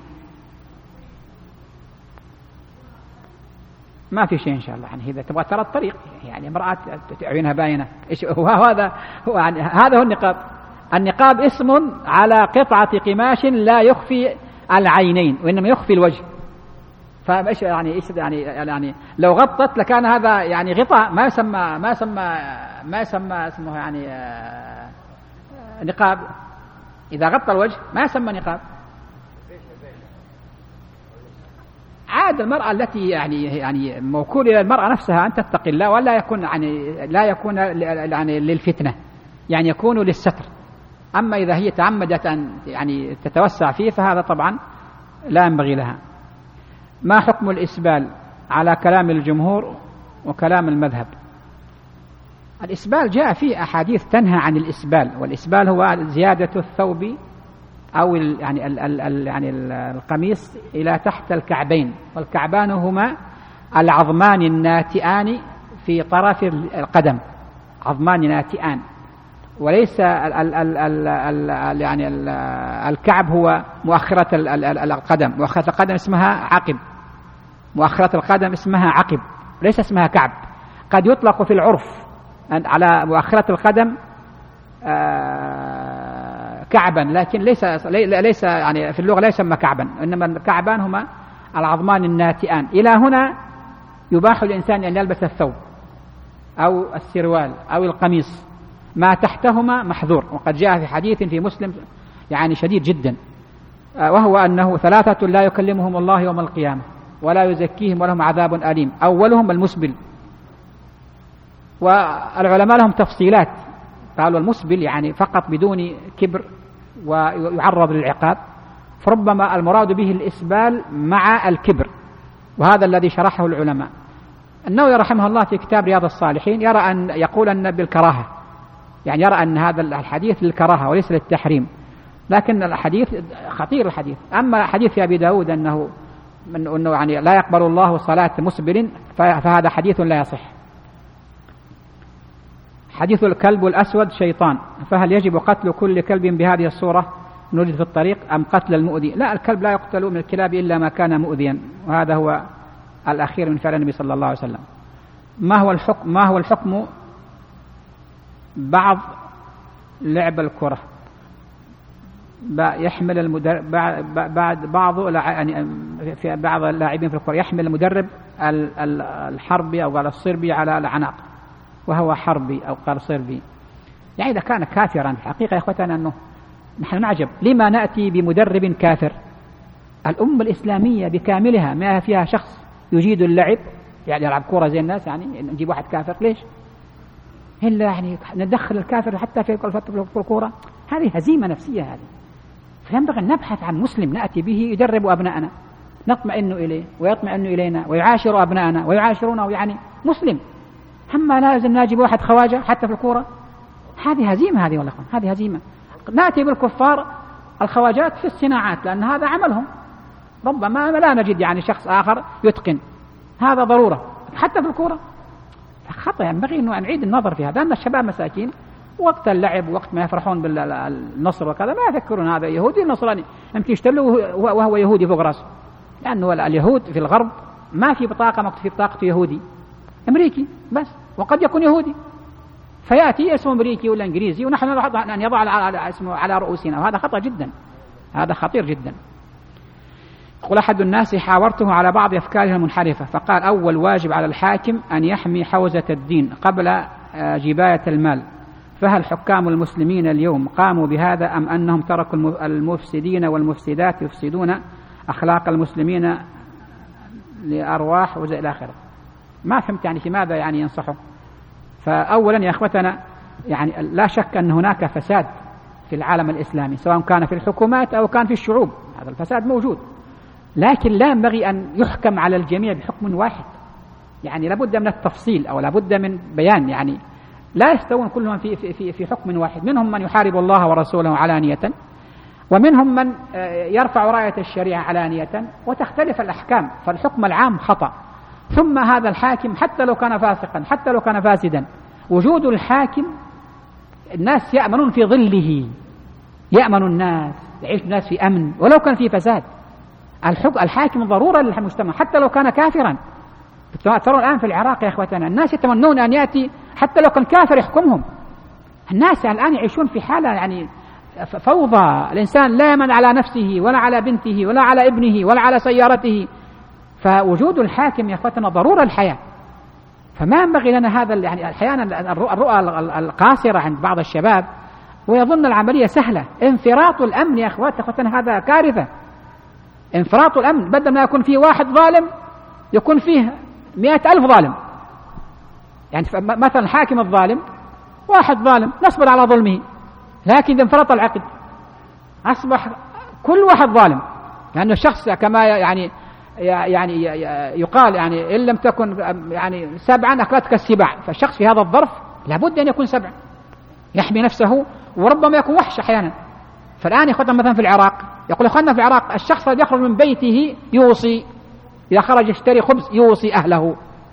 ما في شيء إن شاء الله يعني. إذا تبغى ترى الطريق يعني امرأة عينها باينة، هذا هو النقاب. النقاب اسم على قطعة قماش لا يخفي العينين وإنما يخفي الوجه، فايش يعني لو غطت لكان هذا يعني غطاء، ما يسمى اسمه يعني نقاب. إذا غطى الوجه ما يسمى نقاب. عاد المرأة التي يعني موكول إلى المرأة نفسها أن تتقي الله ولا يكون لا يكون يعني للفتنة، يعني يكون للستر. أما إذا هي تعمدت أن يعني تتوسع فيه فهذا طبعا لا ينبغي لها. ما حكم الإسبال على كلام الجمهور وكلام المذهب؟ الإسبال جاء فيه أحاديث تنهى عن الإسبال، والإسبال هو زيادة الثوب أو يعني القميص إلى تحت الكعبين، والكعبان هما العظمان الناتئان في طرف القدم، عظمان ناتئان، وليس يعني الكعب هو مؤخرة القدم. مؤخرة القدم اسمها عقب، مؤخرة القدم اسمها عقب، ليس اسمها كعب. قد يطلق في العرف على مؤخرة القدم كعبا، لكن ليس يعني في اللغة لا يسمى كعبا، إنما الكعبان هما العظمان الناتئان. إلى هنا يباح الإنسان أن يلبس الثوب أو السروال أو القميص، ما تحتهما محذور. وقد جاء في حديث في مسلم يعني شديد جدا، وهو أنه 3 لا يكلمهم الله يوم القيامة ولا يزكيهم ولهم عذاب أليم، أولهم المسبل. والعلماء لهم تفصيلات، قالوا المسبل يعني فقط بدون كبر ويعرض للعقاب، فربما المراد به الإسبال مع الكبر، وهذا الذي شرحه العلماء. النووي رحمه الله في كتاب رياض الصالحين يقول أن بالكراهة، يعني يرى أن هذا الحديث للكراهة وليس للتحريم، لكن الحديث خطير الحديث. أما حديث في أبي داود أنه يعني لا يقبل الله صلاة مسبل، فهذا حديث لا يصح. حديث الكلب الأسود شيطان، فهل يجب قتل كل كلب بهذه الصورة نجد في الطريق أم قتل المؤذي؟ لا، الكلب لا يقتل من الكلاب إلا ما كان مؤذيا، وهذا هو الأخير من فعل النبي صلى الله عليه وسلم. ما هو الحكم بعض لعب الكرة يحمل المدرب بعض يعني في بعض اللاعبين في الكرة يحمل المدرب الحربي أو قال الصربي على العناق وهو حربي أو قال صربي، يعني إذا كان كافرا في الحقيقة يا إخوتنا أنه نحن نعجب لما نأتي بمدرب كافر. الأمة الإسلامية بكاملها ما فيها شخص يجيد اللعب يعني يلعب كرة زي الناس، يعني نجيب واحد كافر ليش؟ إلا يعني ندخل الكافر حتى في الكرة، هذه هزيمة نفسية. هذه فينبغي أن نبحث عن مسلم نأتي به يدرب أبناءنا نطمئن إليه ويطمئن إلينا ويعاشر أبناءنا ويعاشرونه، يعني مسلم. أما لازم نجيب واحد خواجة حتى في الكرة، هذه هزيمة. هذه والله هذه هزيمة. نأتي بالكفار الخواجات في الصناعات لأن هذا عملهم، ربما لا نجد يعني شخص آخر يتقن، هذا ضرورة حتى في الكرة. خطأ. ينبغي أن نعيد النظر في هذا، أن الشباب مساكين وقت اللعب وقت ما يفرحون بالنصر وكذا ما يفكرون هذا يهودي نصراني، يمكن يشتلوه وهو يهودي فوق راسه، لأنه اليهود في الغرب ما في بطاقة في بطاقة يهودي أمريكي بس، وقد يكون يهودي فيأتي اسمه أمريكي ولا إنجليزي ونحن أن يضع اسمه على رؤوسنا، وهذا خطأ جدا، هذا خطير جدا. يقول أحد الناس حاورته على بعض أفكاره المنحرفة فقال: أول واجب على الحاكم أن يحمي حوزة الدين قبل جباية المال، فهل حكام المسلمين اليوم قاموا بهذا أم أنهم تركوا المفسدين والمفسدات يفسدون أخلاق المسلمين لأرواح إلى آخره؟ ما فهمت يعني في ماذا يعني ينصحه. فأولا يا أخوتنا يعني لا شك أن هناك فساد في العالم الإسلامي سواء كان في الحكومات أو كان في الشعوب، هذا الفساد موجود، لكن لا ينبغي أن يحكم على الجميع بحكم واحد، يعني لابد من التفصيل أو لابد من بيان، يعني لا يستوون كلهم في حكم واحد، منهم من يحارب الله ورسوله علانية ومنهم من يرفع راية الشريعة علانية، وتختلف الأحكام، فالحكم العام خطأ. ثم هذا الحاكم حتى لو كان فاسقا حتى لو كان فاسدا، وجود الحاكم الناس يأمنون في ظله، يأمن الناس، يعيش الناس في أمن ولو كان في فساد. الحاكم ضرورة للمجتمع حتى لو كان كافرا. ترون الآن في العراق يا إخوتنا الناس يتمنون أن يأتي حتى لو كان كافر يحكمهم. الناس الآن يعيشون في حالة يعني فوضى، الإنسان لا يمن على نفسه ولا على بنته ولا على ابنه ولا على سيارته، فوجود الحاكم يا إخوتنا ضرورة الحياة. فما ينبغي لنا هذا، يعني أحيانا الرؤى القاصرة عند بعض الشباب ويظن العملية سهلة. انفراط الأمن يا إخوتنا هذا كارثة. انفراط الأمن، بدل ما يكون فيه واحد ظالم يكون فيه 100,000 ظالم. يعني مثلا الحاكم الظالم واحد ظالم نصبر على ظلمه، لكن إذا انفرط العقد أصبح كل واحد ظالم، لأن الشخص كما يعني يقال يعني إن لم تكن يعني 7 أكلتك السباع، فالشخص في هذا الظرف لابد أن يكون 7 يحمي نفسه، وربما يكون وحش أحيانا. فالآن يا مثلا في العراق يقول أخواننا في العراق الشخص الذي يخرج من بيته يوصي، إذا خرج يشتري خبز يوصي أهله،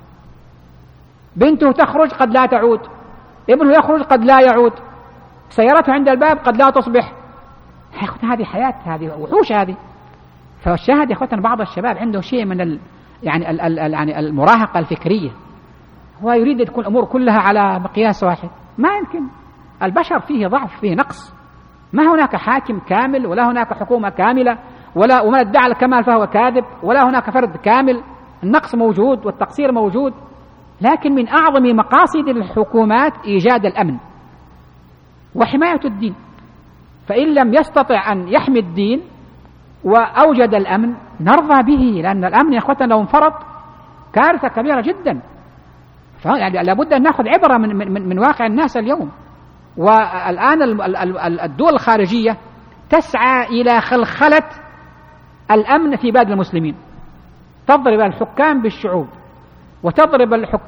بنته تخرج قد لا تعود، ابنه يخرج قد لا يعود، سيارته عند الباب قد لا تصبح. يا أخوتنا هذه حياة، هذه وحوش هذه. فالشاهد يا أخوتنا بعض الشباب عنده شيء من يعني المراهقة الفكرية، هو يريد أن تكون الأمور كلها على مقياس واحد. ما يمكن، البشر فيه ضعف، فيه نقص، ما هناك حاكم كامل ولا هناك حكومة كاملة ومن ادعى الكمال فهو كاذب، ولا هناك فرد كامل. النقص موجود والتقصير موجود، لكن من أعظم مقاصد الحكومات إيجاد الأمن وحماية الدين. فإن لم يستطع أن يحمي الدين وأوجد الأمن نرضى به، لأن الأمن يا أخوتنا لو انفرط كارثة كبيرة جدا. يعني لابد أن نأخذ عبرة من واقع الناس اليوم. والآن الدول الخارجية تسعى إلى خلخلة الأمن في بلاد المسلمين، تضرب الحكام بالشعوب، وتضرب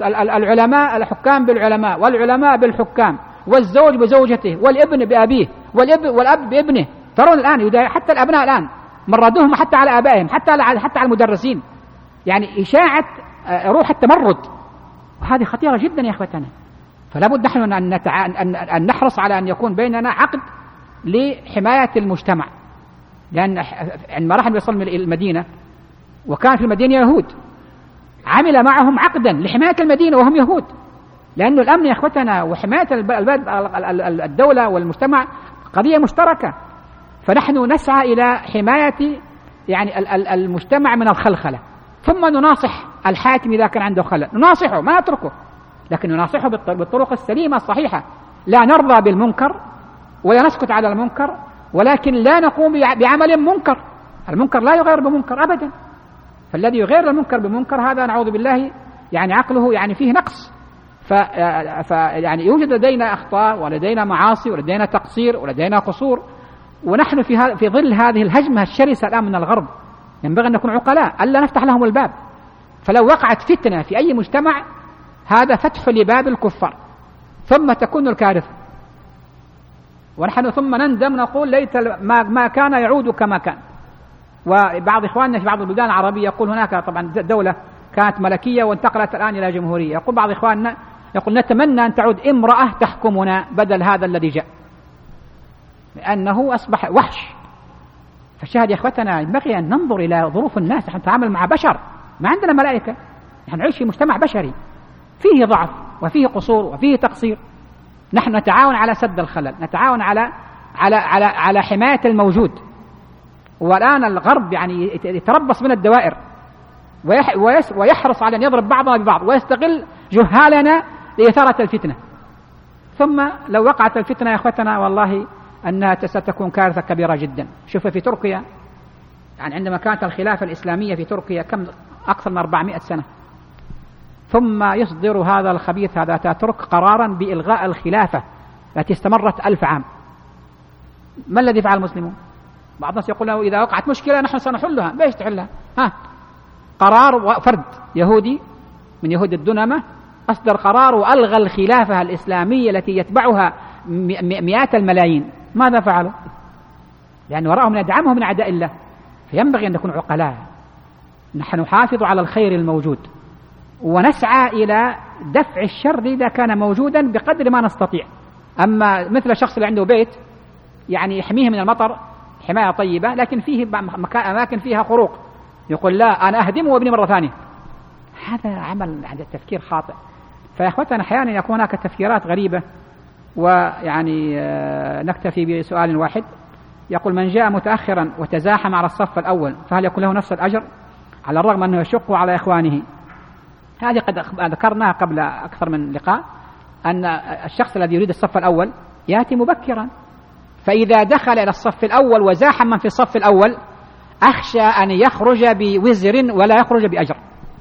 الحكام بالعلماء، والعلماء بالحكام، والزوج بزوجته، والابن بأبيه، والأب بابنه. ترون الآن حتى الأبناء الآن مردوهم حتى على آبائهم، حتى على المدرسين، يعني إشاعة روح التمرد، وهذه خطيرة جدا يا أخوتنا. فلا بد نحن أن نحرص على أن يكون بيننا عقد لحماية المجتمع، لأن عندما راح النبي صلى الله عليه وسلم المدينة وكان في المدينة يهود عمل معهم عقدا لحماية المدينة وهم يهود، لأن الأمن يا أخوتنا وحماية الدولة والمجتمع قضية مشتركة. فنحن نسعى إلى حماية يعني المجتمع من الخلخلة، ثم نناصح الحاكم إذا كان عنده خلل، نناصحه ما نتركه، لكن نناصحه بالطرق السليمة الصحيحة. لا نرضى بالمنكر ولا نسكت على المنكر، ولكن لا نقوم بعمل منكر. المنكر لا يغير بمنكر أبدا، فالذي يغير المنكر بمنكر هذا نعوذ بالله يعني عقله يعني فيه نقص. يعني يوجد لدينا أخطاء ولدينا معاصي ولدينا تقصير ولدينا قصور، ونحن في ظل هذه الهجمة الشرسة الآن من الغرب ينبغي أن نكون عقلاء ألا نفتح لهم الباب. فلو وقعت فتنة في أي مجتمع هذا فتح لباب الكفار، ثم تكون الكارثة، ونحن ثم نندم نقول ليت ما كان يعود كما كان. وبعض إخواننا في بعض البلدان العربية يقول هناك طبعا دولة كانت ملكية وانتقلت الآن إلى جمهورية، يقول بعض إخواننا يقول نتمنى أن تعود امرأة تحكمنا بدل هذا الذي جاء، لأنه أصبح وحش. فالشاهد يا إخوتنا ينبغي أن ننظر إلى ظروف الناس. نحن نتعامل مع بشر، ما عندنا ملائكة، نحن نعيش في مجتمع بشري فيه ضعف وفيه قصور وفيه تقصير. نحن نتعاون على سد الخلل، نتعاون على حماية الموجود. والآن الغرب يعني يتربص من الدوائر ويحرص على أن يضرب بعضنا ببعض ويستغل جهالنا لإثارة الفتنة. ثم لو وقعت الفتنة يا أخوتنا والله أنها ستكون كارثة كبيرة جدا. شوف في تركيا، يعني عندما كانت الخلافة الإسلامية في تركيا كم أكثر من 400 سنة، ثم يصدر هذا الخبيث هذا أتاتورك قرارا بإلغاء الخلافة التي استمرت 1000 عام. ما الذي فعل المسلمون؟ بعض الناس يقول له إذا وقعت مشكلة نحن سنحلها. ليش تحلها؟ قرار فرد يهودي من يهود الدنمة أصدر قرار وألغى الخلافة الإسلامية التي يتبعها مئات الملايين. ماذا فعلوا؟ لأن وراءهم يدعمهم من أعداء الله. فينبغي أن نكون عقلاء، نحن نحافظ على الخير الموجود ونسعى إلى دفع الشر إذا كان موجودا بقدر ما نستطيع. أما مثل الشخص اللي عنده بيت يعني يحميه من المطر حماية طيبة، لكن فيه أماكن فيها خروق، يقول لا أنا أهدمه وابني مرة ثانية، هذا عمل عند التفكير خاطئ. فيا أخوتنا أحيانا يكون هناك تفكيرات غريبة. ويعني نكتفي بسؤال واحد، يقول من جاء متأخرا وتزاحم على الصف الأول فهل يكون له نفس الأجر على الرغم أنه يشق على إخوانه؟ هذه قد ذكرناها قبل أكثر من لقاء، أن الشخص الذي يريد الصف الأول يأتي مبكرا، فإذا دخل إلى الصف الأول وزاحم من في الصف الأول أخشى أن يخرج بوزر ولا يخرج بأجر.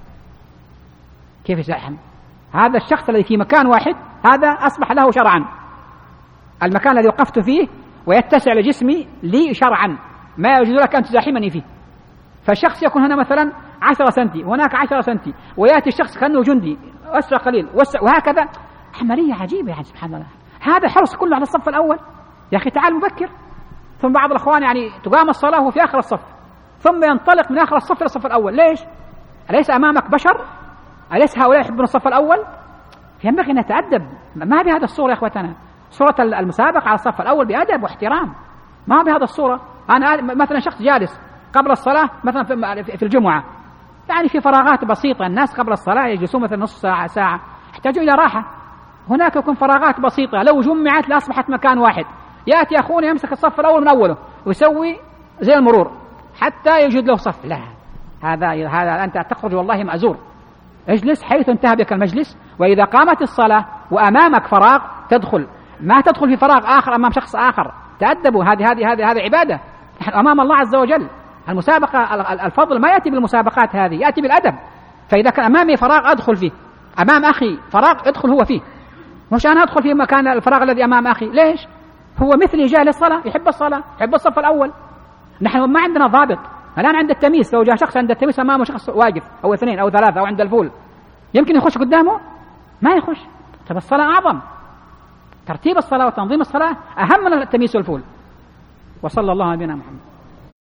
كيف يزاحم؟ هذا الشخص الذي في مكان واحد هذا أصبح له شرعا، المكان الذي وقفت فيه ويتسع لجسمي لي شرعا، ما يجوز لك أن تزاحمني فيه. فالشخص يكون هنا مثلا 10 سنتي وهناك 10 سنتي، ويأتي الشخص كأنه جندي أسرع قليل وهكذا. عملية عجيبة يعني سبحان الله. هذا حرص كله على الصف الأول. يا أخي تعال مبكر. ثم بعض الأخوان يعني تقام الصلاة وهو في آخر الصف، ثم ينطلق من آخر الصف إلى الصف الأول. ليش؟ أليس أمامك بشر؟ أليس هؤلاء يحبون الصف الأول؟ ينبغي أن نتأدب. ما بهذا الصورة يا أخوتنا. صورة المسابقة على الصف الأول بأدب واحترام، ما بهذا الصورة. أنا مثلا شخص جالس قبل الصلاة مثلا في الجمعة، يعني في فراغات بسيطة، الناس قبل الصلاة يجلسون مثلا نصف ساعة ساعة، يحتاجون إلى راحة. هناك يكون فراغات بسيطة لو جمعت لأصبحت مكان واحد. يأتي أخونا يمسك الصف الأول من أوله ويسوي زي المرور حتى يوجد له صف. لا، هذا أنت تخرج والله مأزور. اجلس حيث انتهى بك المجلس، وإذا قامت الصلاة وأمامك فراغ تدخل، ما تدخل في فراغ آخر أمام شخص آخر. تأدبوا، هذه عبادة، نحن أمام الله عز وجل. المسابقة الفضل ما يأتي بالمسابقات هذه، يأتي بالأدب. فإذا كان أمامي فراغ أدخل فيه، أمام أخي فراغ أدخل هو فيه، مش أنا أدخل في مكان الفراغ الذي أمام أخي. ليش؟ هو مثلي جاء للصلاة، يحب الصلاة، يحب الصف الأول. نحن ما عندنا ضابط. الآن عند التمييز لو جاء شخص عند التمييز أمامه شخص واقف أو 2 أو 3 أو عند الفول، يمكن يخش قدامه؟ ما يخش. طب الصلاة أعظم، ترتيب الصلاة وتنظيم الصلاة أهم من التمييز والفول. وصلى الله على نبينا محمد.